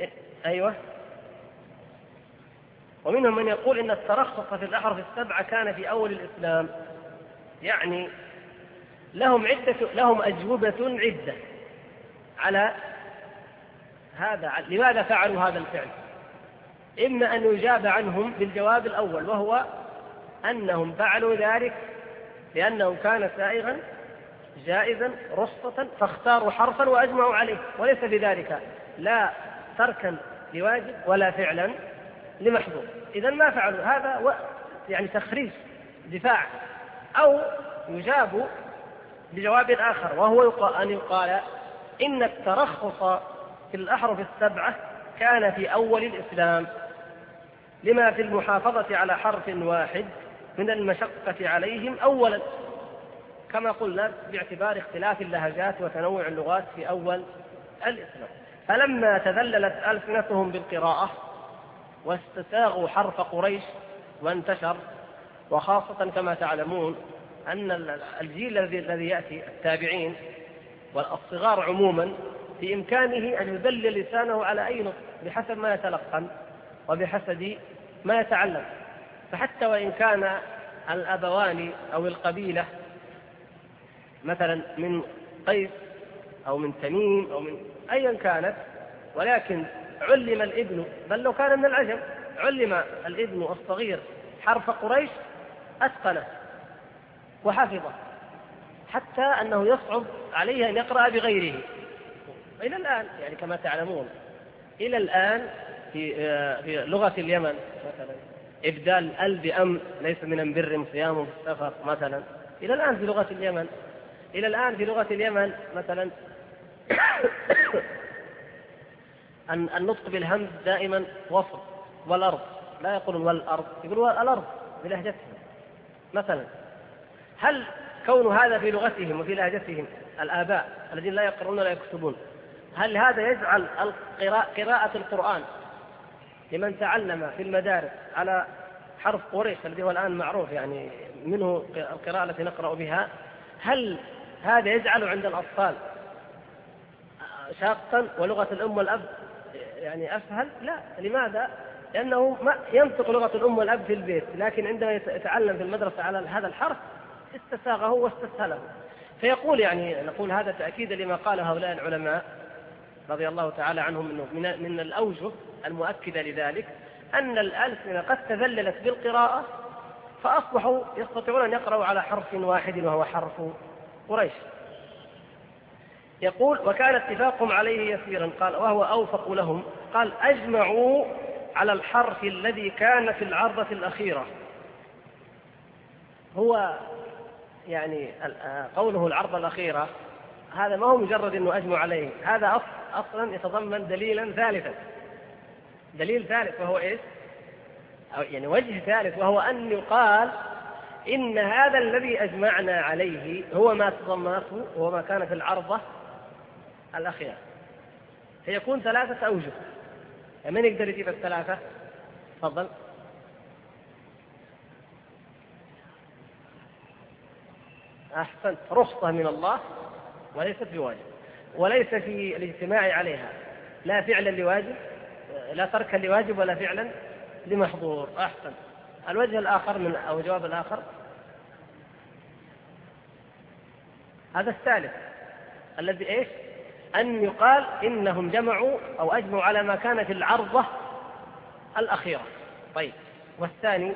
A: ومنهم من يقول إن الترخص في الأحرف السبعة كان في أول الإسلام. يعني لهم أجوبة عدة على هذا، لماذا فعلوا هذا الفعل. إما أن يجاب عنهم بالجواب الأول، وهو أنهم فعلوا ذلك لأنه كان سائغا جائزا رخصة فاختاروا حرفا وأجمعوا عليه، وليس بذلك لا تركا لواجب ولا فعلا لمحظور. إذن ما فعلوا هذا يعني تخريج دفاع. أو يجاب بجواب آخر، وهو أن يقال إن الترخص في الأحرف السبعة كان في أول الإسلام لما في المحافظة على حرف واحد من المشقة عليهم أولا، كما قلنا باعتبار اختلاف اللهجات وتنوع اللغات في أول الإسلام. فلما تذللت ألسنتهم بالقراءة واستساغوا حرف قريش وانتشر، وخاصة كما تعلمون أن الجيل الذي يأتي التابعين والصغار عموما في إمكانه أن يدلل لسانه على أي نطق بحسب ما يتلقن وبحسب ما يتعلم. فحتى وإن كان الأبوان أو القبيلة مثلا من قيس أو من تميم أو من أيا كانت، ولكن علم الابن، بل لو كان من العجم علم الابن الصغير حرف قريش أتقنه وحفظه، حتى أنه يصعب عليه أن يقرأ بغيره. إلى الآن يعني كما تعلمون إلى الآن في لغة اليمن مثلا إبدال ال بأم ليس من بر صيام في السفر مثلا. إلى الآن في لغة اليمن مثلا النطق بالهمز دائما وصل، والأرض لا يقولون والأرض، يقولون الأرض بلهجتهم مثلا. هل كون هذا في لغتهم وفي لهجتهم الآباء الذين لا يقرؤون ولا يكتبون، هل هذا يجعل قراءة القرآن لمن تعلم في المدارس على حرف قريش الذي هو الآن معروف يعني منه القراءة التي نقرأ بها، هل هذا يجعل عند الأطفال شاقا ولغة الأم والأب يعني أسهل؟ لا. لماذا؟ لأنه ما ينطق لغة الأم والأب في البيت، لكن عندما يتعلم في المدرسة على هذا الحرف استساغه واستسهله. فيقول يعني نقول هذا تأكيد لما قال هؤلاء العلماء رضي الله تعالى عنهم من الأوجه المؤكدة لذلك أن الألسنة قد تذللت بالقراءة فأصبحوا يستطيعون أن يقرأوا على حرف واحد وهو حرف قريش. يقول وكان اتفاقهم عليه يسيرا، قال وهو أوفق لهم، قال أجمعوا على الحرف الذي كان في العرضة الأخيرة. هو يعني قوله العرضة الأخيرة هذا ما هو مجرد أنه أجمع عليه، هذا أصلا يتضمن دليلا ثالثا، دليل ثالث وهو إيش؟ أو يعني وجه ثالث، وهو أن يقال إن هذا الذي أجمعنا عليه هو ما تضمنته هو ما كان في العرضة الأخيرة. فيكون ثلاثة أوجه. من يقدر يجيب الثلاثة؟ تفضل. أحسنت. رخصة من الله وليست بواجب، وليس في الاجتماع عليها لا فعلا لواجب، لا تركا لواجب ولا فعلا لمحظور. أحسن. الوجه الآخر أو الجواب الآخر هذا الثالث الذي إيش؟ أن يقال إنهم جمعوا أو أجمعوا على ما كان في العرضة الأخيرة، طيب، والثاني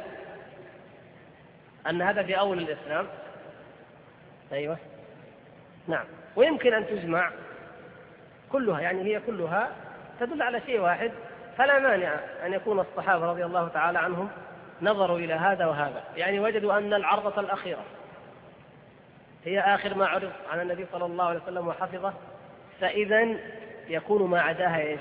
A: أن هذا في أول الإسلام. أيوة نعم. ويمكن أن تجمع كلها، يعني هي كلها تدل على شيء واحد، فلا مانع أن يكون الصحابة رضي الله تعالى عنهم نظروا إلى هذا وهذا، يعني وجدوا أن العرضة الأخيرة هي آخر ما عرض عن النبي صلى الله عليه وسلم وحفظه، فإذا يكون ما عداها إيش؟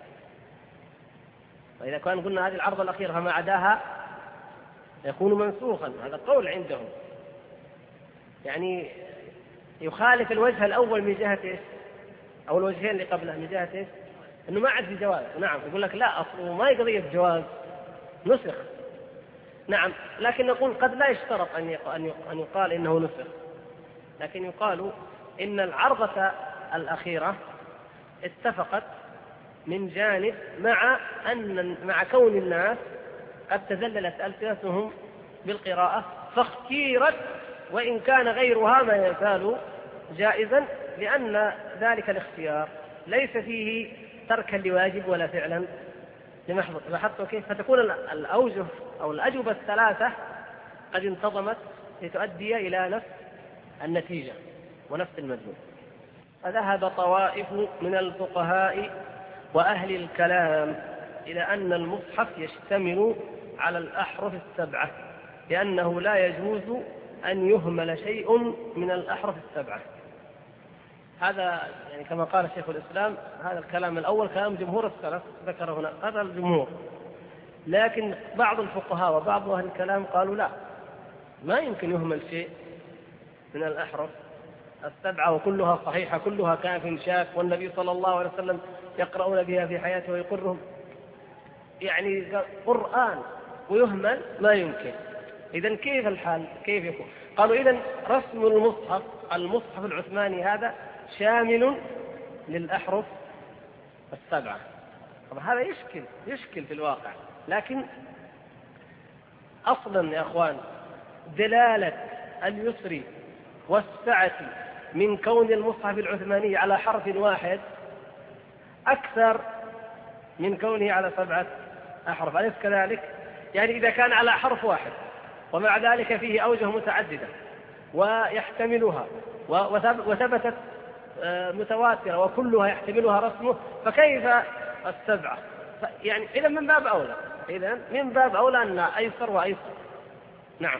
A: وإذا كان قلنا هذه العرضة الأخيرة فما عداها يكون منسوخا، هذا قول عندهم، يعني يخالف الوجه الأول من جهة إيش؟ أو الوجهين اللي قبله من جهة إيش؟ أنه ما عاد في جواز. نعم، يقول لك لا، أصله ما هي قضية جواز، نسخ. نعم، لكن نقول قد لا يشترط أن يقال إنه نسخ، لكن يقال إن العرضة الأخيرة اتفقت من جانب مع كون الناس قد تذللت ألسنتهم بالقراءة فاختيرت، وإن كان غيرها ما يزال جائزا، لأن ذلك الاختيار ليس فيه تركا لواجب ولا فعلا لمحظور. لاحظتوا كيف؟ فتكون الأوجه أو الأجوبة الثلاثة قد انتظمت لتؤدي إلى نفس النتيجة ونفس المدلول. فذهب طوائف من الفقهاء وأهل الكلام إلى أن المصحف يشتمل على الأحرف السبعة، لأنه لا يجوز أن يهمل شيء من الأحرف السبعة. هذا يعني كما قال شيخ الإسلام، هذا الكلام الأول كلام جمهور السلف ذكر هنا، هذا الجمهور. لكن بعض الفقهاء وبعض أهل الكلام قالوا لا، ما يمكن يهمل شيء من الأحرف السبعة، وكلها صحيحة، كلها كاف شاك، والنبي صلى الله عليه وسلم يقرؤون بها في حياته ويقرهم، يعني قرآن ويهمل ما يمكن. إذن كيف الحال؟ كيف يكون؟ قالوا إذن رسم المصحف العثماني هذا شامل للأحرف السبعة. طبعا هذا يشكل في الواقع، لكن أصلا يا أخوان دلالة اليسر والسعة من كون المصحف العثماني على حرف واحد أكثر من كونه على 7 أحرف، أليس كذلك؟ يعني إذا كان على حرف واحد ومع ذلك فيه أوجه متعددة ويحتملها وثبتت متواترة وكلها يحتملها رسمه، فكيف 7؟ يعني إذا من باب أولى أن أيسر وأيسر. نعم.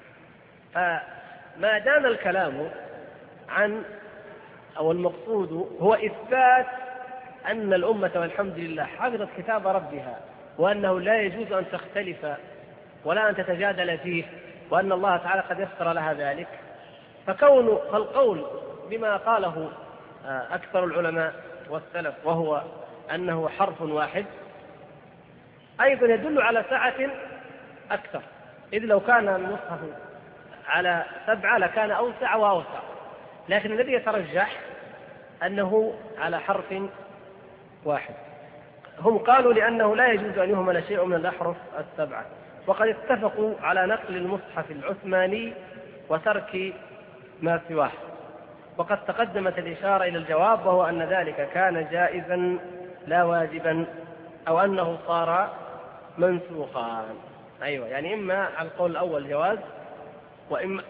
A: فما دام الكلام عن أو المقصود هو إثبات أن الأمة والحمد لله حفظت كتاب ربها، وأنه لا يجوز أن تختلف ولا أن تتجادل فيه، وأن الله تعالى قد يسر لها ذلك، فالقول بما قاله أكثر العلماء والسلف وهو أنه حرف واحد أيضا يدل على سعة أكثر، إذ لو كان المصحف على 7 لكان أوسع وأوسع، لكن الذي يترجح أنه على حرف واحد. هم قالوا لأنه لا يجوز أن يهمل شيء من الأحرف السبعة، وقد اتفقوا على نقل المصحف العثماني وترك ما سواه، وقد تقدمت الإشارة إلى الجواب، وهو أن ذلك كان جائزا لا واجبا، أو أنه صار منسوخا. أيوة، يعني إما على القول الأول جواز، وإما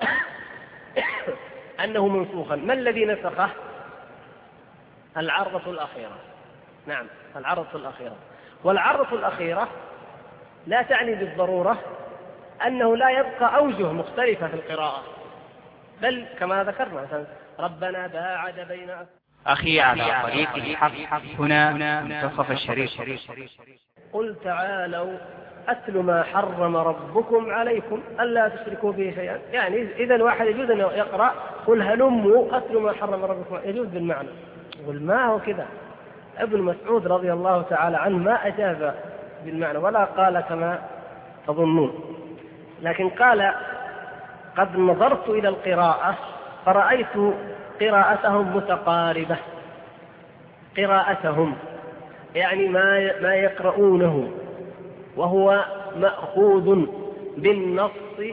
A: أنه منسوخا. ما الذي نسخه؟ العرضة الأخيرة. نعم، العرضة الأخيرة. والعرضة الأخيرة لا تعني بالضرورة أنه لا يبقى أوجه مختلفة في القراءة، بل كما ذكرنا مثلا ربنا باعد بين
C: أخي على طريق الحق، هنا منتصف الشريف.
A: قل تعالوا أتل ما حرم ربكم عليكم ألا تشركوا به شيئا. يعني إذا واحد يجوز أن يقرأ قل هلموا أتل ما حرم ربكم، يجوز بالمعنى. يقول ما هو كذا. ابن مسعود رضي الله تعالى عنه ما أجاز بالمعنى ولا قال كما تظنون، لكن قال قد نظرت إلى القراءة فرأيت قراءتهم متقاربة. قراءتهم يعني ما يقرؤونه وهو مأخوذ بالنص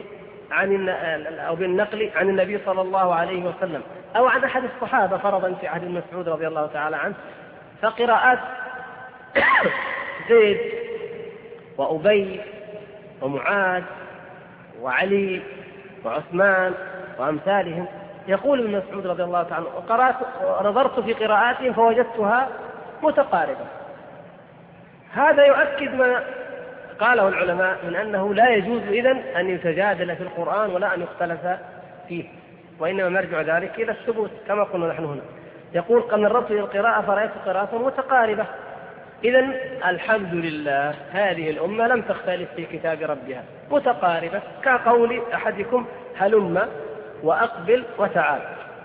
A: أو بالنقل عن النبي صلى الله عليه وسلم أو عن أحد الصحابة فرضا في عهد مسعود رضي الله تعالى عنه. فقراءات زيد وأبي ومعاذ وعلي وعثمان وأمثالهم. يقول ابن مسعود رضي الله تعالى نظرت في قراءاتهم فوجدتها متقاربة. هذا يؤكد ما قاله العلماء من أنه لا يجوز إذن أن يتجادل في القرآن ولا أن يختلف فيه، وإنما مرجع ذلك إلى الثبوت كما قلنا نحن هنا. يقول قد نظرت إلى القراءة فرأيت قراءة متقاربة. إذن الحمد لله هذه الأمة لم تختلف في كتاب ربها، متقاربة، كقول أحدكم هلم وأقبل وتعال،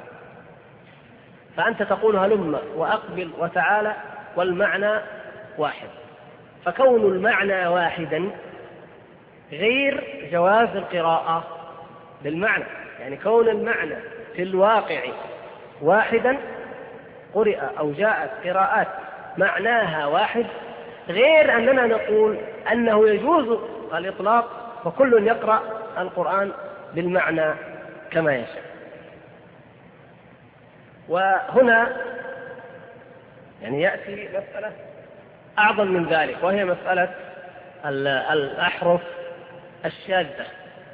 A: فأنت تقول هلم وأقبل وتعالى والمعنى واحد. فكون المعنى واحدا غير جواز القراءة بالمعنى، يعني كون المعنى في الواقع واحدا قرئ أو جاءت قراءات معناها واحد، غير أننا نقول أنه يجوز الإطلاق وكل يقرأ القرآن بالمعنى كما يشاء. وهنا يعني يأتي مسألة أعظم من ذلك، وهي مسألة الأحرف الشاذة.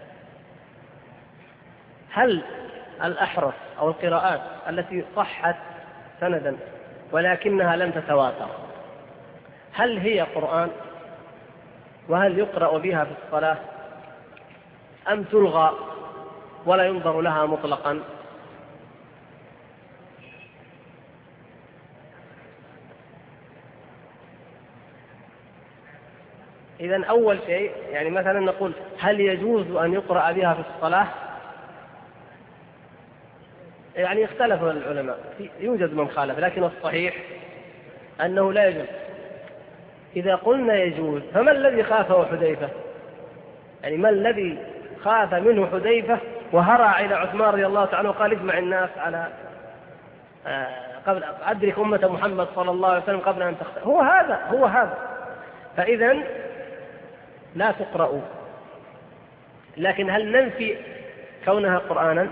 A: هل الأحرف أو القراءات التي صحت سندا ولكنها لم تتواتر هل هي قرآن؟ وهل يقرأ بها في الصلاة أم تلغى ولا ينظر لها مطلقا؟ إذن أول شيء يعني مثلا نقول هل يجوز أن يقرأ بها في الصلاة؟ يعني اختلف العلماء، يوجد من خالف، لكن الصحيح أنه لا يجوز. إذا قلنا يجوز فما الذي خافه حذيفة؟ يعني ما الذي خاف منه حذيفة وهرع إلى عثمان رضي الله تعالى وقال اجمع الناس على قبل أدرك أمة محمد صلى الله عليه وسلم قبل أن تختار؟ هو هذا. فإذن لا تقرأوا، لكن هل ننفي كونها قرآنا؟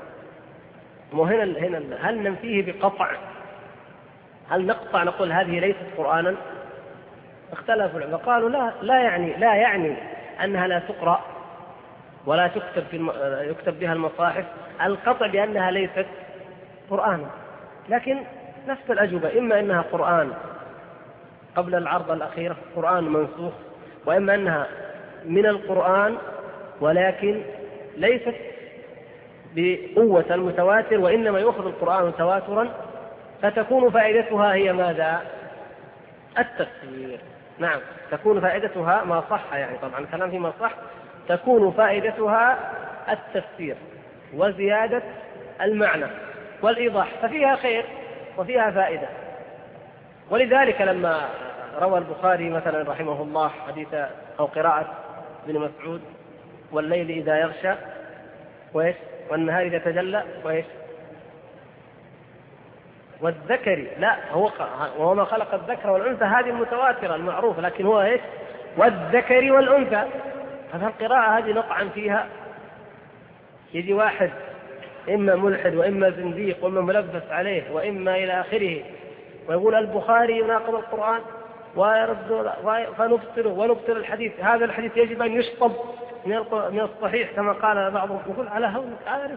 A: هنا هل ننفيه بقطع؟ هل نقطع نقول هذه ليست قرآنا؟ اختلفوا العلماء قالوا لا يعني أنها لا تقرأ ولا يكتب بها المصاحف، القطع بأنها ليست قرآنا. لكن نفس الأجوبة، إما أنها قرآن قبل العرض الأخيرة قرآن منسوخ، وإما أنها من القرآن ولكن ليست بقوة المتواتر، وإنما يؤخذ القرآن تواترا، فتكون فائدتها هي ماذا؟ التفسير. نعم، تكون فائدتها ما صح، يعني طبعا الكلام فيما صح، تكون فائدتها التفسير وزيادة المعنى والإيضاح، ففيها خير وفيها فائدة. ولذلك لما روى البخاري مثلا رحمه الله حديث أو قراءة ابن مسعود والليل إذا يغشى وإيش والنهار إذا تجلى وإيش والذكر، لا هو ما خلق الذكر والأنثى، هذه المتواترة المعروفة، لكن هو إيش والذكر والأنثى. فالقراءة هذه نطعن فيها، يجي واحد إما ملحد وإما زنديق وإما ملبس عليه وإما إلى آخره ويقول البخاري يناقض القرآن ويرد فنبطله ونبطل الحديث، هذا الحديث يجب أن يشطب من الصحيح كما قال بعضهم. يقول على هونك عارف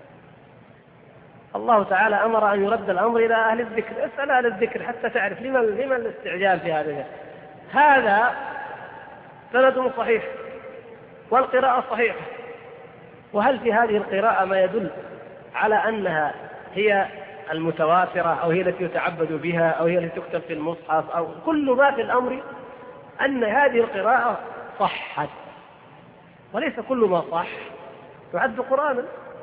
A: الله تعالى أمر أن يرد الأمر إلى أهل الذكر، اسأل أهل الذكر حتى تعرف لما الاستعجال في هذا سند صحيح والقراءة صحيحة. وهل في هذه القراءة ما يدل على أنها هي المتواترة أو هي التي يتعبد بها أو هي التي تكتب في المصحف أو كل ما في الأمر أن هذه القراءة صحت، وليس كل ما صح يعد قرآنا.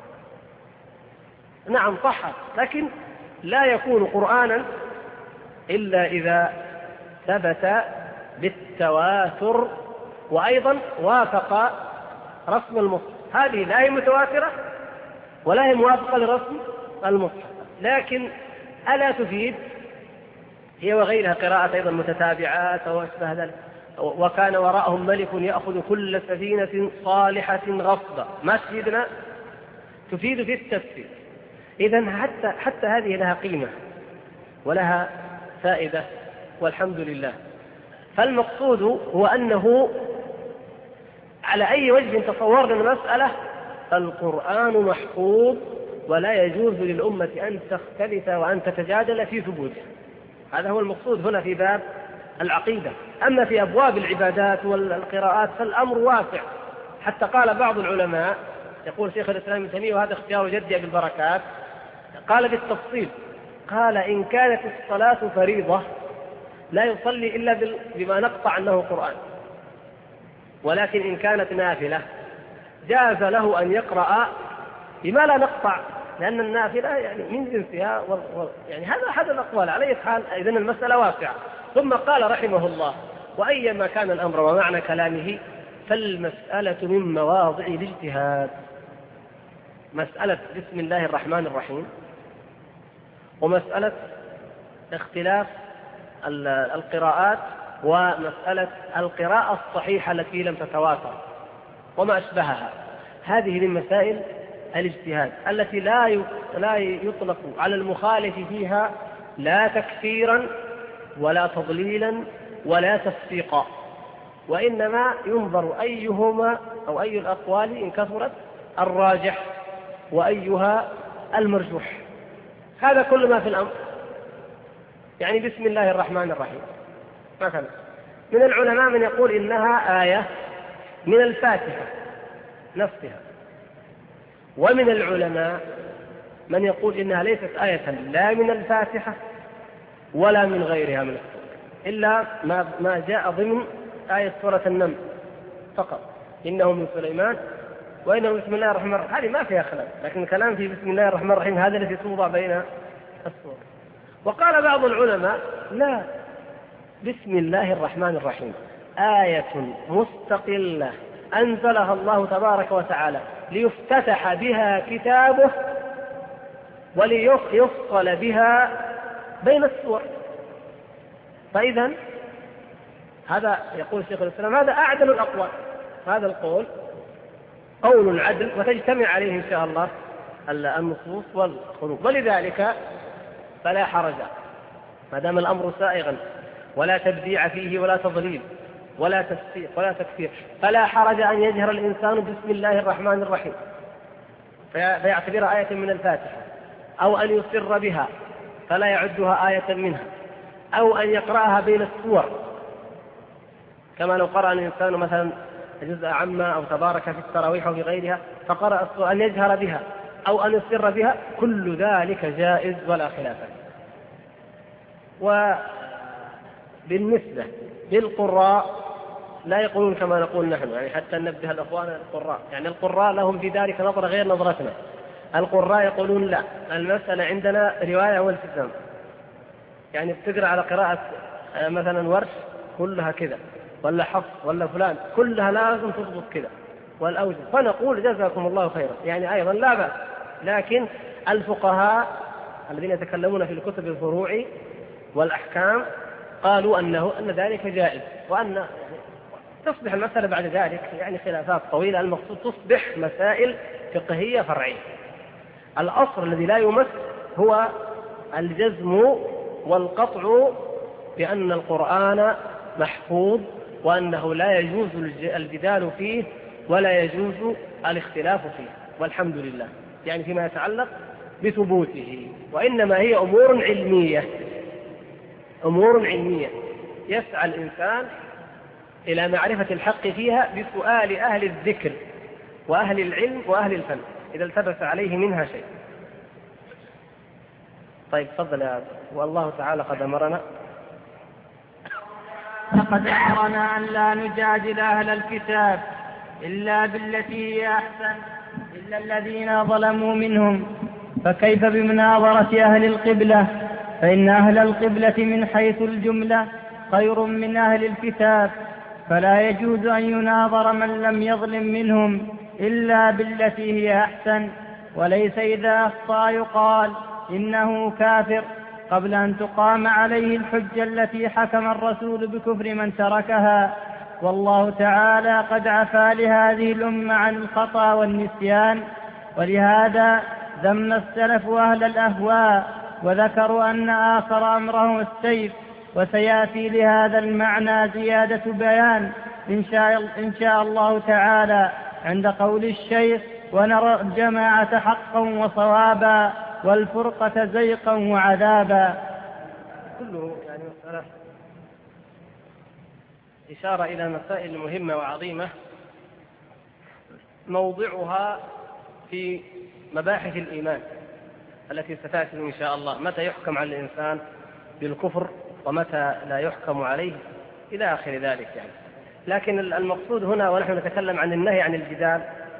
A: نعم صحت، لكن لا يكون قرآنا إلا إذا ثبت بالتواتر وأيضا وافق رسم المصحف. هذه لا هي متواترة ولا هي موافقة لرسم المصحف، لكن ألا تفيد هي وغيرها قراءة أيضا متتابعات وأشبه ذلك. وكان وراءهم ملك يأخذ كل سفينة صالحة غصبا، ما تفيدنا؟ تفيد في التفسير. إذن حتى هذه لها قيمة ولها فائدة والحمد لله. فالمقصود هو أنه على أي وجه تصورنا المسألة، القرآن محفوظ ولا يجوز للأمة أن تختلف وأن تتجادل في ثبوته. هذا هو المقصود هنا في باب العقيدة. أما في أبواب العبادات والقراءات فالأمر واسع، حتى قال بعض العلماء، يقول شيخ الإسلام ابن تيمية وهذا اختيار جدي بالبركات، قال بالتفصيل، قال إن كانت الصلاة فريضة لا يصلي إلا بما نقطع أنه قرآن، ولكن إن كانت نافلة جاز له أن يقرأ بما لا نقطع، لأن النافلة يعني من جنسها يعني هذا أحد الأقوال. على أي حال إذن المسألة واسعة. ثم قال رحمه الله: وأيما كان الأمر ومعنى كلامه فالمسألة من مواضع الاجتهاد. مسألة بسم الله الرحمن الرحيم ومسألة اختلاف القراءات ومسألة القراءة الصحيحة التي لم تتواتر وما أشبهها، هذه من مسائل الاجتهاد التي لا يطلق على المخالف فيها لا تكفيرا ولا تضليلا ولا تفسيقا، وإنما ينظر أيهما أو أي الأقوال إن كثرت الراجح وأيها المرجوح. هذا كل ما في الأمر. يعني بسم الله الرحمن الرحيم مثلا، من العلماء من يقول إنها آية من الفاتحة نفسها، ومن العلماء من يقول إنها ليست آية لا من الفاتحة ولا من غيرها من السور، إلا ما جاء ضمن آية سورة النمل فقط، إنه من سليمان وإنه بسم الله الرحمن الرحيم، هذه ما فيها خلاف، لكن الكلام في بسم الله الرحمن الرحيم هذا الذي توضع بين السور. وقال بعض العلماء لا، بسم الله الرحمن الرحيم آية مستقلة أنزلها الله تبارك وتعالى ليفتتح بها كتابه وليفصل بها بين السور. فإذا هذا يقول شيخ الإسلام هذا أعدل الأقوال، هذا القول قول عدل وتجتمع عليه إن شاء الله النصوص والخروج، ولذلك فلا حرج ما دام الأمر سائغا ولا تبديع فيه ولا تضليل ولا تفسيق ولا تكفير، فلا حرج أن يجهر الإنسان بسم الله الرحمن الرحيم فيعتبرها آية من الفاتحة، أو أن يسر بها فلا يعدها آية منها، أو أن يقرأها بين السور كما لو قرأ الإنسان مثلا جزء عما أو تبارك في التراويح وفي غيرها فقرأ السور، أن يجهر بها أو أن يسر بها، كل ذلك جائز ولا خلاف. وبالنسبة للقراء لا يقولون كما نقول نحن، يعني حتى ننبه الأخوان القراء، يعني القراء لهم في ذلك نظرة غير نظرتنا. القراء يقولون لا، المسألة عندنا رواية والتزام، يعني بتقرأ على قراءة مثلا ورش كلها كذا، ولا حفص ولا فلان كلها لازم تضبط كذا والأوجه، فنقول جزاكم الله خيرا، يعني أيضا لا بأس. لكن الفقهاء الذين يتكلمون في الكتب الفروع والأحكام قالوا أن ذلك جائز، وأن تصبح المسألة بعد ذلك يعني خلافات طويلة، المقصود تصبح مسائل فقهية فرعية. الأصل الذي لا يمس هو الجزم والقطع بأن القرآن محفوظ وأنه لا يجوز الجدال فيه ولا يجوز الاختلاف فيه، والحمد لله، يعني فيما يتعلق بثبوته. وإنما هي أمور علمية يسعى الإنسان إلى معرفة الحق فيها بسؤال أهل الذكر وأهل العلم وأهل الفن إذا التبس عليه منها شيء. طيب تفضل يا عبد. والله تعالى قد أمرنا
B: أن لا نجادل أهل الكتاب إلا بالتي هي أحسن إلا الذين ظلموا منهم، فكيف بمناظرة أهل القبلة؟ فإن أهل القبلة من حيث الجملة خير من أهل الكتاب، فلا يجوز أن يناظر من لم يظلم منهم إلا بالتي هي أحسن، وليس إذا أخطأ يقال إنه كافر قبل أن تقام عليه الحجة التي حكم الرسول بكفر من تركها. والله تعالى قد عفا لهذه الأمة عن الخطأ والنسيان، ولهذا ذم السلف أهل الأهواء وذكروا أن آخر أمرهم السيف، وسيأتي لهذا المعنى زيادة بيان إن شاء الله تعالى عند قول الشيخ: ونرى الجماعة حقا وصوابا والفرقة زيقا وعذابا.
A: كله يعني مسألة إشارة إلى مسائل مهمة وعظيمة موضعها في مباحث الإيمان التي ستأتي إن شاء الله، متى يحكم على الإنسان بالكفر ومتى لا يحكم عليه إلى آخر ذلك يعني. لكن المقصود هنا ونحن نتكلم عن النهي عن الجدال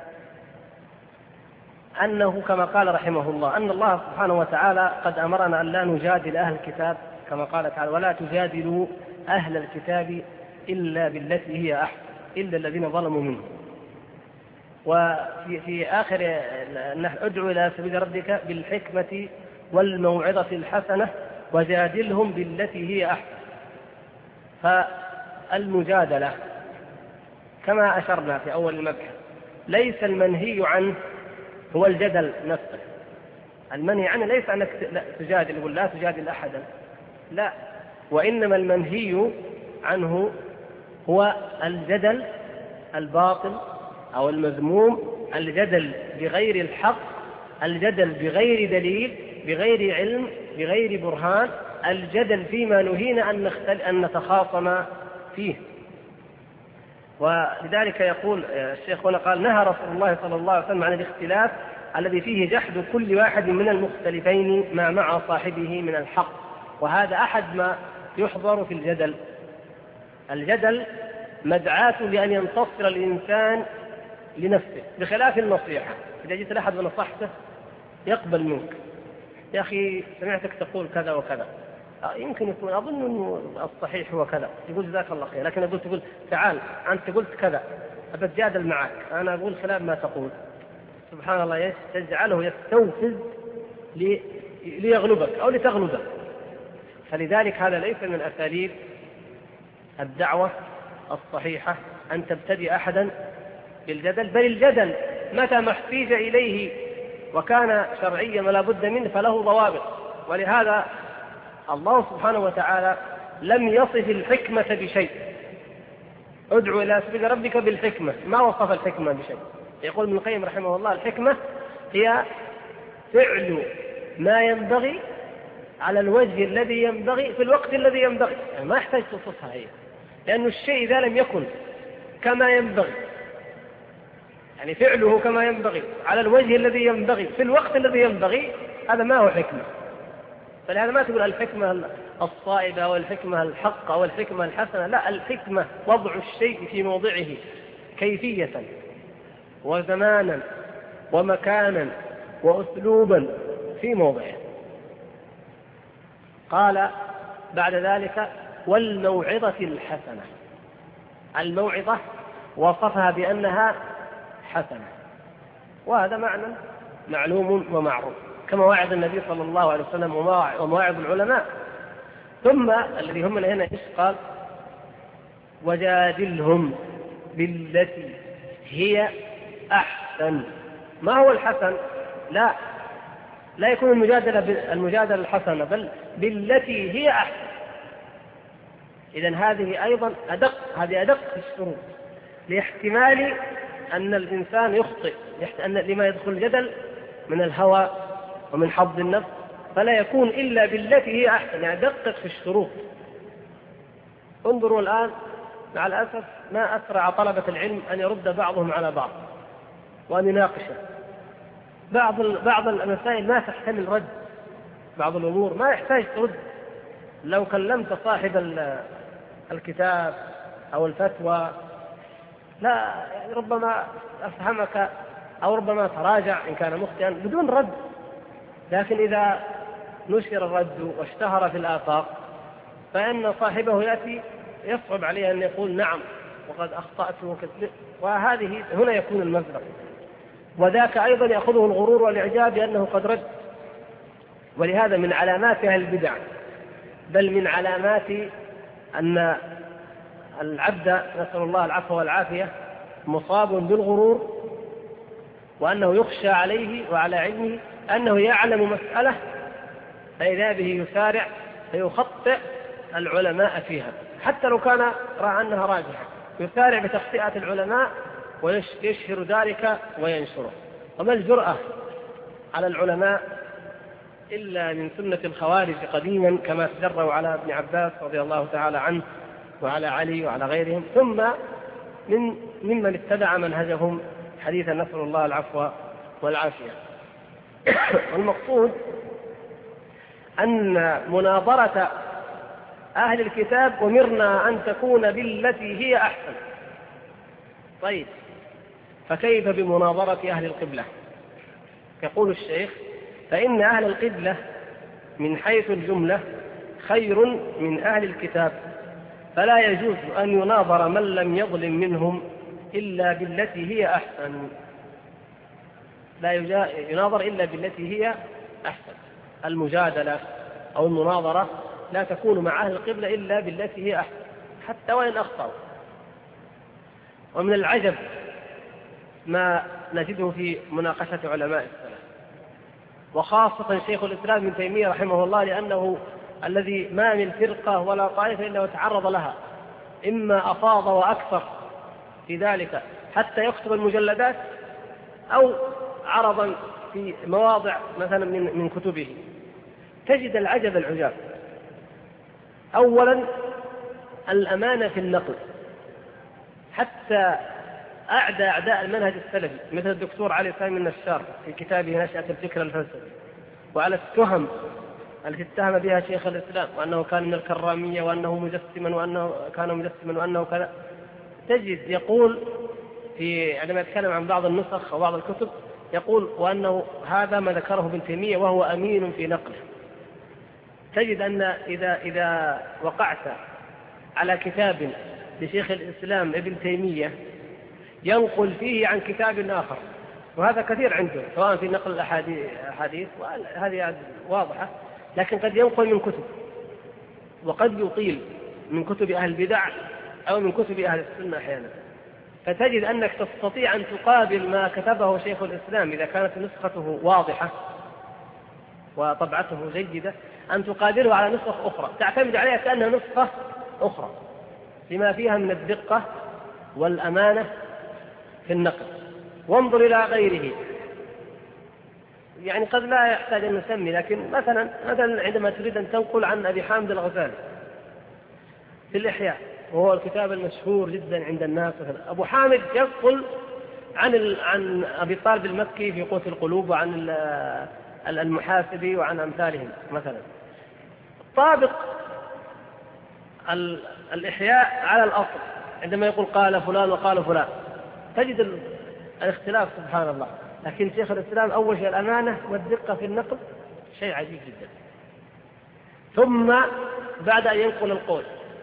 A: أنه كما قال رحمه الله أن الله سبحانه وتعالى قد أمرنا أن لا نجادل أهل الكتاب كما قال تعالى: ولا تجادلوا أهل الكتاب إلا بالتي هي أحسن إلا الذين ظلموا منهم. وفي آخر: ادعو إلى سبيل ربك بالحكمة والموعظة الحسنة وجادلهم بالتي هي أحسن. فالمجادلة كما أشرنا في أول المبحث ليس المنهي عنه هو الجدل نفسه. المنهي عنه ليس أنك تجادل ولا تجادل أحدا، لا، وإنما المنهي عنه هو الجدل الباطل أو المذموم، الجدل بغير الحق، الجدل بغير دليل، بغير علم، بغير برهان، الجدل فيما نهينا أن نتخاصم فيه. ولذلك يقول الشيخ هنا قال: نهى رسول الله صلى الله عليه وسلم عن الاختلاف الذي فيه جحد كل واحد من المختلفين مع صاحبه من الحق. وهذا أحد ما يحضر في الجدل. الجدل مدعاة لأن ينتصر الإنسان لنفسه بخلاف النصيحة. إذا جئت لأحد ونصحته يقبل منك: يا أخي سمعتك تقول كذا وكذا، يمكن يكون أظن أنه الصحيح هو كذا، يقول جزاك الله خير. لكن أقول تقول تعال أنت قلت كذا، أبتجادل معك، أنا أقول خلاف ما تقول، سبحان الله، تجعله يستوفز ليغلبك أو لتغلبك. فلذلك هذا ليس من أساليب الدعوة الصحيحة أن تبتدئ أحدا بالجدل، بل الجدل متى ما احتيج إليه وكان شرعيا ولا بد منه فله ضوابط. ولهذا الله سبحانه وتعالى لم يصف الحكمة بشيء. ادعو إلى سبيل ربك بالحكمة، ما وصف الحكمة بشيء. يقول ابن القيم رحمه الله: الحكمة هي فعل ما ينبغي على الوجه الذي ينبغي في الوقت الذي ينبغي. يعني ما يحتاج تصفها هي، لأن الشيء إذا لم يكن كما ينبغي، يعني فعله كما ينبغي على الوجه الذي ينبغي في الوقت الذي ينبغي، هذا ما هو حكمة. فلهذا ما تقول الحكمة الصائبة أو الحكمة الحق أو الحكمة الحسنة، لا، الحكمة وضع الشيء في موضعه كيفية وزمانا ومكانا وأسلوبا في موضعه. قال بعد ذلك: والموعظة الحسنة. الموعظة وصفها بأنها حسنة، وهذا معنى معلوم ومعروف كما وعد النبي صلى الله عليه وسلم ومواعظ العلماء. ثم الذي هم هنا إيش قال؟ وجادلهم بالتي هي أحسن. ما هو الحسن؟ لا يكون المجادلة الحسنة، بل بالتي هي أحسن. إذن هذه أيضا أدق الشروط لاحتمال أن الإنسان يخطئ، لما يدخل الجدل من الهوى ومن حظ النفس، فلا يكون إلا بالتي هي أحسن. يعني دقق في الشروط. انظروا الآن مع الأسف ما أسرع طلبة العلم أن يرد بعضهم على بعض وأن يناقشه. بعض المسائل ما تحتمل رد، بعض الأمور ما يحتاج ترد. لو كلمت صاحب الكتاب أو الفتوى لا ربما أفهمك أو ربما تراجع إن كان مخطئا بدون رد. لكن إذا نشر الرد واشتهر في الآفاق فإن صاحبه يأتي يصعب عليه أن يقول نعم وقد أخطأت وكذب، وهذه هنا يكون المزرق. وذاك أيضا يأخذه الغرور والإعجاب بأنه قد رد. ولهذا من علامات أهل البدع، بل من علامات أن العبد نسأل الله العفو والعافية مصاب بالغرور، وأنه يخشى عليه وعلى علمه أنه يعلم مسألة فإذا به يسارع فيخطئ العلماء فيها حتى لو كان رأى أنها راجحة. يسارع بتخطئة العلماء ويشهر ذلك وينشره. وما الجرأة على العلماء إلا من سنة الخوارج قديما، كما تجروا على ابن عباس رضي الله تعالى عنه وعلى علي وعلى غيرهم، ثم ممن اتبع منهجهم حديثا، نسأل الله العفو والعافية. والمقصود أن مناظرة أهل الكتاب أمرنا أن تكون بالتي هي أحسن. طيب، فكيف بمناظرة أهل القبلة؟ يقول الشيخ: فإن أهل القبلة من حيث الجملة خير من أهل الكتاب، فلا يجوز أن يناظر من لم يظلم منهم إلا بالتي هي أحسن. لا يناظر إلا بالتي هي أحسن. المجادلة أو المناظرة لا تكون مع أهل القبلة إلا بالتي هي أحسن، حتى وإن أخطأوا. ومن العجب ما نجده في مناقشة علماء السلف، وخاصة شيخ الإسلام ابن تيمية رحمه الله، لأنه الذي ما من فرقة ولا طائفة إلا وتعرض لها، إما أفاض وأكثر في ذلك حتى يكتب المجلدات، أو عرضا في مواضع مثلا من كتبه. تجد العجب العجاب. أولا الأمانة في النقل، حتى أعداء المنهج السلفي مثل الدكتور علي سامي النشار في كتابه نشأة الفكر الفلسفي، وعلى التهم التي اتهم بها شيخ الإسلام، وأنه كان من الكرامية، وأنه مجسما، وأنه كان مجسما، وأنه كذا. تجد يقول عندما يتكلم عن بعض النسخ أو بعض الكتب، يقول وأنه هذا ما ذكره ابن تيمية وهو أمين في نقله. تجد أن إذا وقعت على كتاب لشيخ الإسلام ابن تيمية ينقل فيه عن كتاب آخر، وهذا كثير عنده، سواء في نقل الأحاديث، وهذه واضحة، لكن قد ينقل من كتب، وقد يطيل من كتب أهل البدع أو من كتب أهل السنة أحيانا. فتجد أنك تستطيع أن تقابل ما كتبه شيخ الإسلام إذا كانت نسخته واضحة وطبعته جيدة، أن تقابله على نسخ أخرى تعتمد عليها كأنها نسخة أخرى، لما فيها من الدقة والأمانة في النقل. وانظر إلى غيره، يعني قد لا يحتاج أن نسمي، لكن مثلا عندما تريد أن تنقل عن أبي حامد الغزالي في الإحياء، وهو الكتاب المشهور جدا عند الناس، أبو حامد ينقل عن أبي طالب المكي في قوت القلوب، وعن المحاسبي، وعن أمثالهم مثلا. طابق الإحياء على الأصل عندما يقول قال فلان وقال فلان، تجد الاختلاف سبحان الله. لكن شيخ الإسلام أول شيء الأمانة والدقة في النقل، شيء عجيب جدا. ثم بعد أن ينقل القول،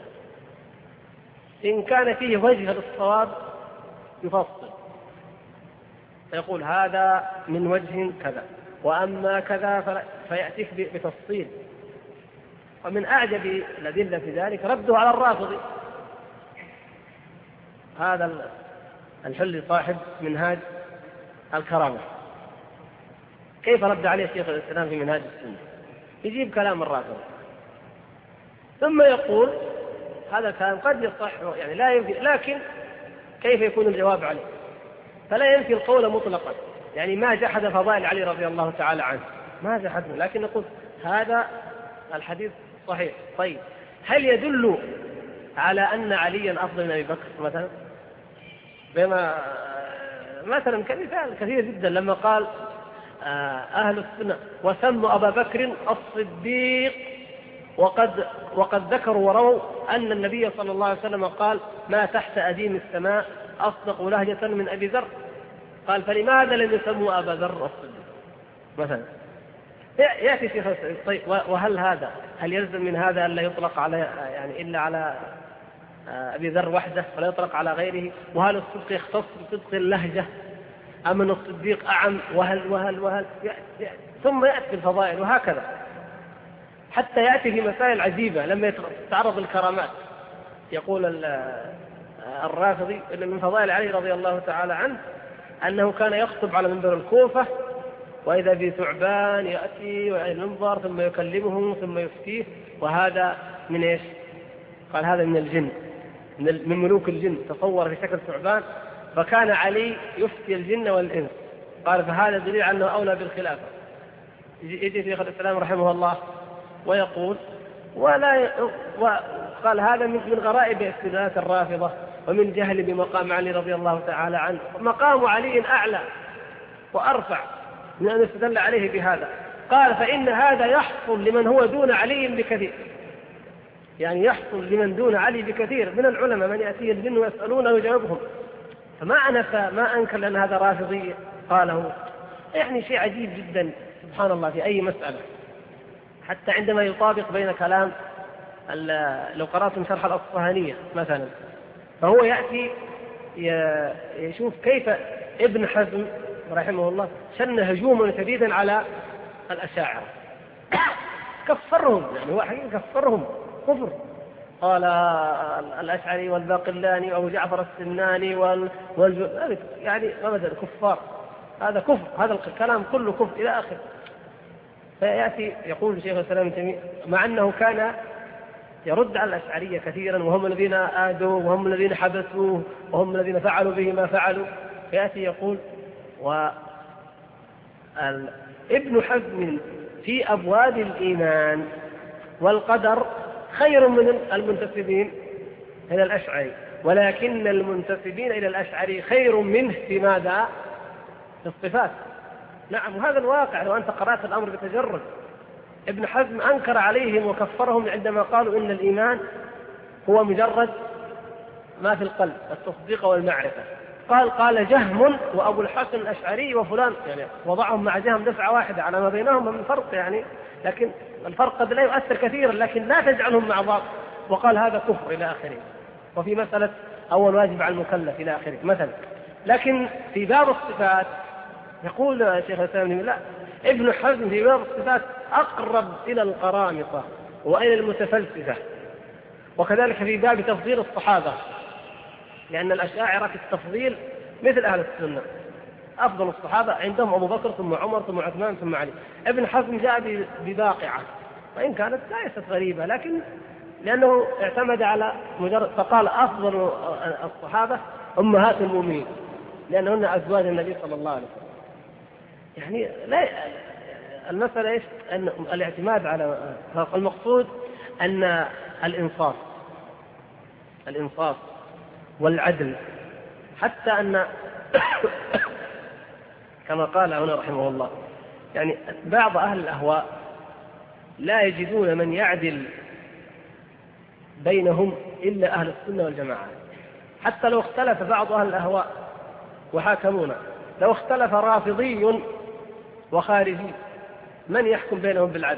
A: إن كان فيه وجه للصواب يفصل، فيقول هذا من وجه كذا، وأما كذا، فيأتيك بتفصيل. ومن أعجب الأدلة في ذلك رده على الرافضي، هذا الحلي صاحب منهاج الكرامة، كيف رد عليه شيخ الإسلام في منهاج السنة؟ يجيب كلام الرافضي ثم يقول هذا الكلام قد يصح، يعني لا ينفي، لكن كيف يكون الجواب عليه؟ فلا ينفي القول مطلقا، يعني ما جحد فضائل علي رضي الله تعالى عنه، ما جحده، لكن نقول هذا الحديث صحيح. طيب، هل يدل على أن عليا أفضل من أبي بكر مثلا؟ بما مثلا كمثال كثير جدا لما قال أهل السنة وسموا أبا بكر الصديق، وقد ذكروا ورووا أن النبي صلى الله عليه وسلم قال ما تحت أديم السماء أصدق لهجة من أبي ذر. قال فلماذا لم يسموا أبا ذر الصديق مثلا؟ يأتي شيخ الإسلام. طيب، هل يلزم من هذا أن لا يطلق على يعني إلا على أبي ذر وحده ولا يطلق على غيره؟ وهل الصدق يختص بصدق اللهجة أم أن الصديق أعم؟ وهل ثم يأتي الفضائل، وهكذا حتى يأتي في مسائل عجيبة. لما يتعرض الكرامات يقول الرافضي إن من فضائل علي رضي الله تعالى عنه أنه كان يخطب على منبر الكوفة، وإذا بثعبان يأتي ويعلن المنبر ثم يكلمهم ثم يفتيه، وهذا من إيش؟ قال هذا من الجن. من ملوك الجن تصور في شكل ثعبان، فكان علي يفتي الجن والإنس. قال فهذا دليل أنه أولى بالخلافة. يجي شيخ الإسلام رحمه الله ويقول وقال هذا من غرائب استدلالات الرافضة ومن جهل بمقام علي رضي الله تعالى عنه. مقام علي أعلى وأرفع من أن يستدل عليه بهذا. قال فإن هذا يحصل لمن هو دون علي بكثير، يعني يحصل لمن دون علي بكثير من العلماء من يأتيه الجن ويسألونه ويجاوبهم. ما أنكر لأن هذا رافضي قاله. يعني شيء عجيب جدا سبحان الله في أي مسألة، حتى عندما يطابق بين كلام لو قرأتم شرح الأصفهانية مثلا، فهو يأتي يشوف كيف ابن حزم رحمه الله شن هجوما شديدا على الأشاعرة، كفرهم، يعني هو حقيقة كفرهم كفر. قال الأشعري والباقلاني وأبو جعفر السناني يعني ما بدأ كفار، هذا كفر، هذا الكلام كله كفر إلى آخر. فيأتي يقول شيخ الإسلام ابن تيمية مع أنه كان يرد على الأشعرية كثيرا، وهم الذين آذوا وهم الذين حبسوه وهم الذين فعلوا به ما فعلوا، فيأتي يقول ابن حزم في أبواب الإيمان والقدر خير من المنتسبين إلى الأشعري، ولكن المنتسبين إلى الأشعري خير منه في ماذا؟ في الصفات. نعم، وهذا الواقع. لو أنت قرأت الأمر بتجرد، ابن حزم أنكر عليهم وكفرهم عندما قالوا إن الإيمان هو مجرد ما في القلب، التصديق والمعرفة. قال جهم وأبو الحسن الأشعري وفلان، يعني وضعهم مع جهم دفعة واحدة على ما بينهم من فرق، يعني لكن الفرق قد لا يؤثر كثيرا، لكن لا تجعلهم مع بعض. وقال هذا كفر إلى آخره. وفي مسألة أول واجب على المكلف إلى آخره مثلا. لكن في باب الصفات يقول شيخ الإسلام لا، ابن حزم في باب الصفات أقرب إلى القرامطة وإلى المتفلسفة. وكذلك في باب تفضيل الصحابة، لأن الأشاعرة في التفضيل مثل أهل السنة، أفضل الصحابة عندهم أبو بكر ثم عمر ثم عثمان ثم علي. ابن حزم جاء بباقعة، وإن كانت ليست غريبة، لكن لأنه اعتمد على مجرد، فقال أفضل الصحابة أمهات المؤمنين لأنهن أزواج النبي صلى الله عليه وسلم. يعني لا، المسألة إيش؟ أن الاعتماد على المقصود أن الإنصاف والعدل، حتى أن كما قال هنا رحمه الله، يعني بعض أهل الأهواء لا يجدون من يعدل بينهم إلا أهل السنة والجماعة. حتى لو اختلف بعض أهل الأهواء وحاكمونا، لو اختلف رافضي وخارجي، من يحكم بينهم بالعدل؟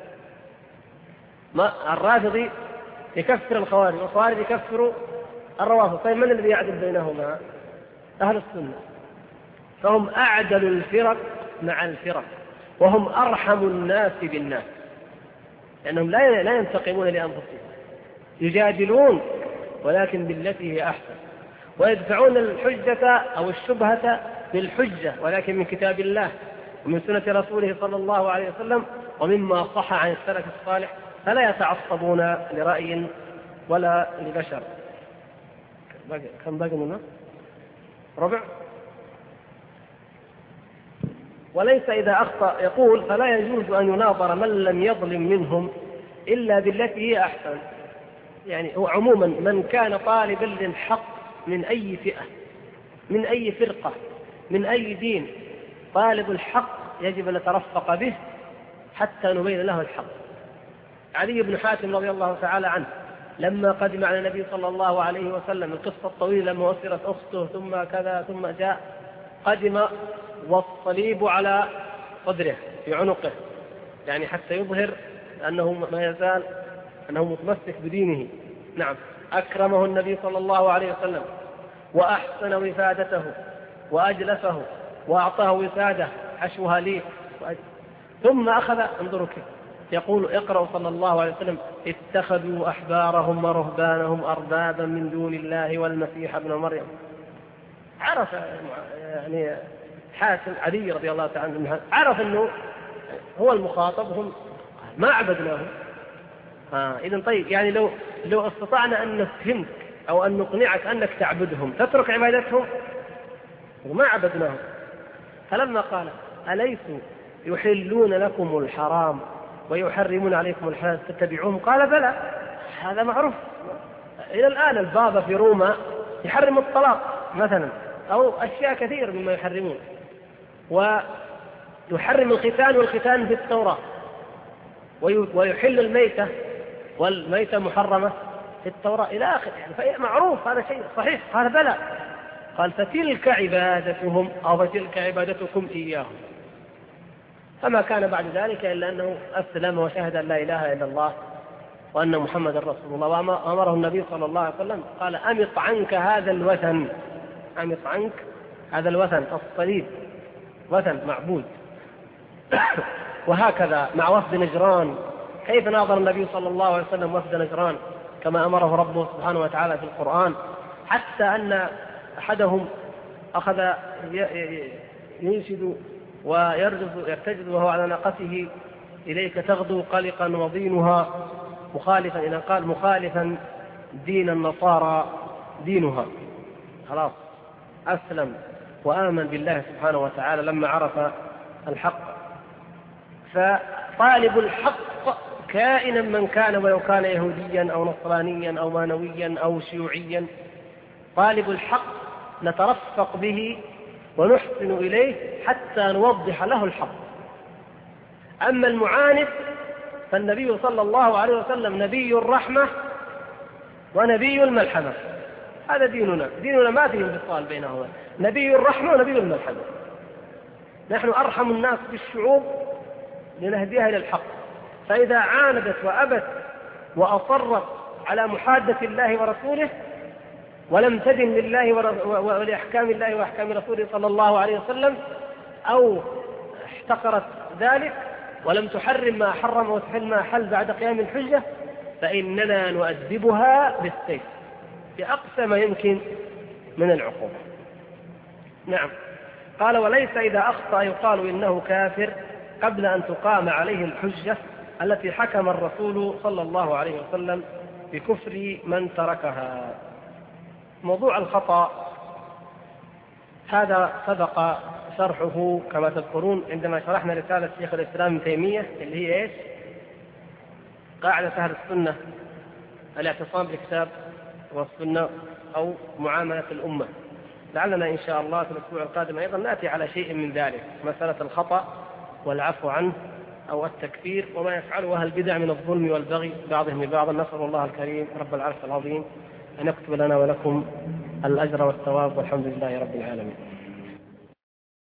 A: الرافضي يكفر الخوارج والخوارج يكفروا الروافض، طيب من الذي يعدل بينهما؟ أهل السنة. فهم أعدل الفرق مع الفرق، وهم أرحم الناس بالناس، لأنهم لا ينتقمون لأنفسهم، يجادلون ولكن بالتي هي أحسن، ويدفعون الحجة أو الشبهة بالحجة ولكن من كتاب الله ومن سنة رسوله صلى الله عليه وسلم ومما صح عن السلف الصالح، فلا يتعصبون لرأي ولا لبشر. كم باقي لنا؟ ربع. وليس إذا أخطأ، يقول فلا يجوز أن يناظر من لم يظلم منهم إلا بالتي هي أحسن. يعني هو عموما من كان طالبا للحق من أي فئة، من أي فرقة، من أي دين، طالب الحق يجب أن نترفق به حتى نبين له الحق. علي بن حاتم رضي الله تعالى عنه لما قدم على النبي صلى الله عليه وسلم، القصة الطويلة لما أسرت أخته ثم كذا ثم جاء، قدم والصليب على صدره في عنقه، يعني حتى يظهر أنه ما يزال أنه متمسك بدينه. نعم، أكرمه النبي صلى الله عليه وسلم وأحسن وفادته وأجلسه وأعطاه وسادة حشوها لي، ثم أخذ، انظروا كيف يقول اقرأوا صلى الله عليه وسلم اتخذوا أحبارهم ورهبانهم أربابا من دون الله والمسيح ابن مريم. عرف يعني حاتم علي رضي الله تعالى عنه، عرف أنه هو المخاطب، هم ما عبدناه. إذن طيب، يعني لو استطعنا أن نفهمك أو أن نقنعك أنك تعبدهم تترك عبادتهم؟ وما عبدناهم. فلما قال أليسوا يحلون لكم الحرام ويحرمون عليكم الحلال تتبعوهم؟ قال بلى، هذا معروف. إلى الآن البابا في روما يحرم الطلاق مثلا، أو أشياء كثير مما يحرمون، ويحرم الختان والختان في التوراة، ويحل الميتة والميتة محرمة في التوراة إلى آخر. يعني معروف هذا شيء صحيح. قال بلى. قال فتلك عبادتهم أو فتلك عبادتكم إياهم. فما كان بعد ذلك إلا أنه أسلم وشهد أن لا إله إلا الله وأن محمد رسول الله. وأمره النبي صلى الله عليه وسلم قال أمط عنك هذا الوثن، أمط عنك هذا الوثن، الصليب وثن معبود. وهكذا مع وفد نجران، كيف ناظر النبي صلى الله عليه وسلم وفد نجران كما أمره ربه سبحانه وتعالى في القرآن، حتى أن أحدهم أخذ ينشد ويرتجد وهو على ناقته إليك تغدو قلقا وضينها مخالفا، إذا قال مخالفا دين النصارى دينها. خلاص أسلم وآمن بالله سبحانه وتعالى لما عرف الحق. فطالب الحق كائنا من كان، ولو كان يهوديا أو نصرانيا أو مانويا أو شيوعيا، طالب الحق نترفق به ونحسن إليه حتى نوضح له الحق. أما المعاند فالنبي صلى الله عليه وسلم نبي الرحمة ونبي الملحمة. هذا ديننا ما فيه انفصال بينهما، نبي الرحمة ونبي الملحمة. نحن أرحم الناس بالشعوب لنهديها إلى الحق، فإذا عاندت وأبت وأصرت على محادة الله ورسوله ولم تدن لله ولأحكام الله وأحكام رسوله صلى الله عليه وسلم، أو احتقرت ذلك ولم تحرم ما حرم وتحل ما حل بعد قيام الحجة، فإننا نؤدبها بالسيف بأقصى ما يمكن من العقوبة. نعم. قال وليس إذا أخطأ يقال إنه كافر قبل أن تقام عليه الحجة التي حكم الرسول صلى الله عليه وسلم بكفر من تركها. موضوع الخطأ هذا سبق شرحه كما تذكرون عندما شرحنا رسالة شيخ الإسلام ابن تيمية اللي هي إيش؟ قاعدة أهل السنة، الاعتصام بالكتاب والسنة أو معاملة الأمة. لعلنا إن شاء الله في الأسبوع القادم أيضا نأتي على شيء من ذلك، مسألة الخطأ والعفو عنه أو التكفير وما يفعله أهل البدع من الظلم والبغي بعضهم لبعض. نسأل الله الكريم رب العرش العظيم أن يكتب لنا ولكم الأجر والثواب، والحمد لله رب العالمين.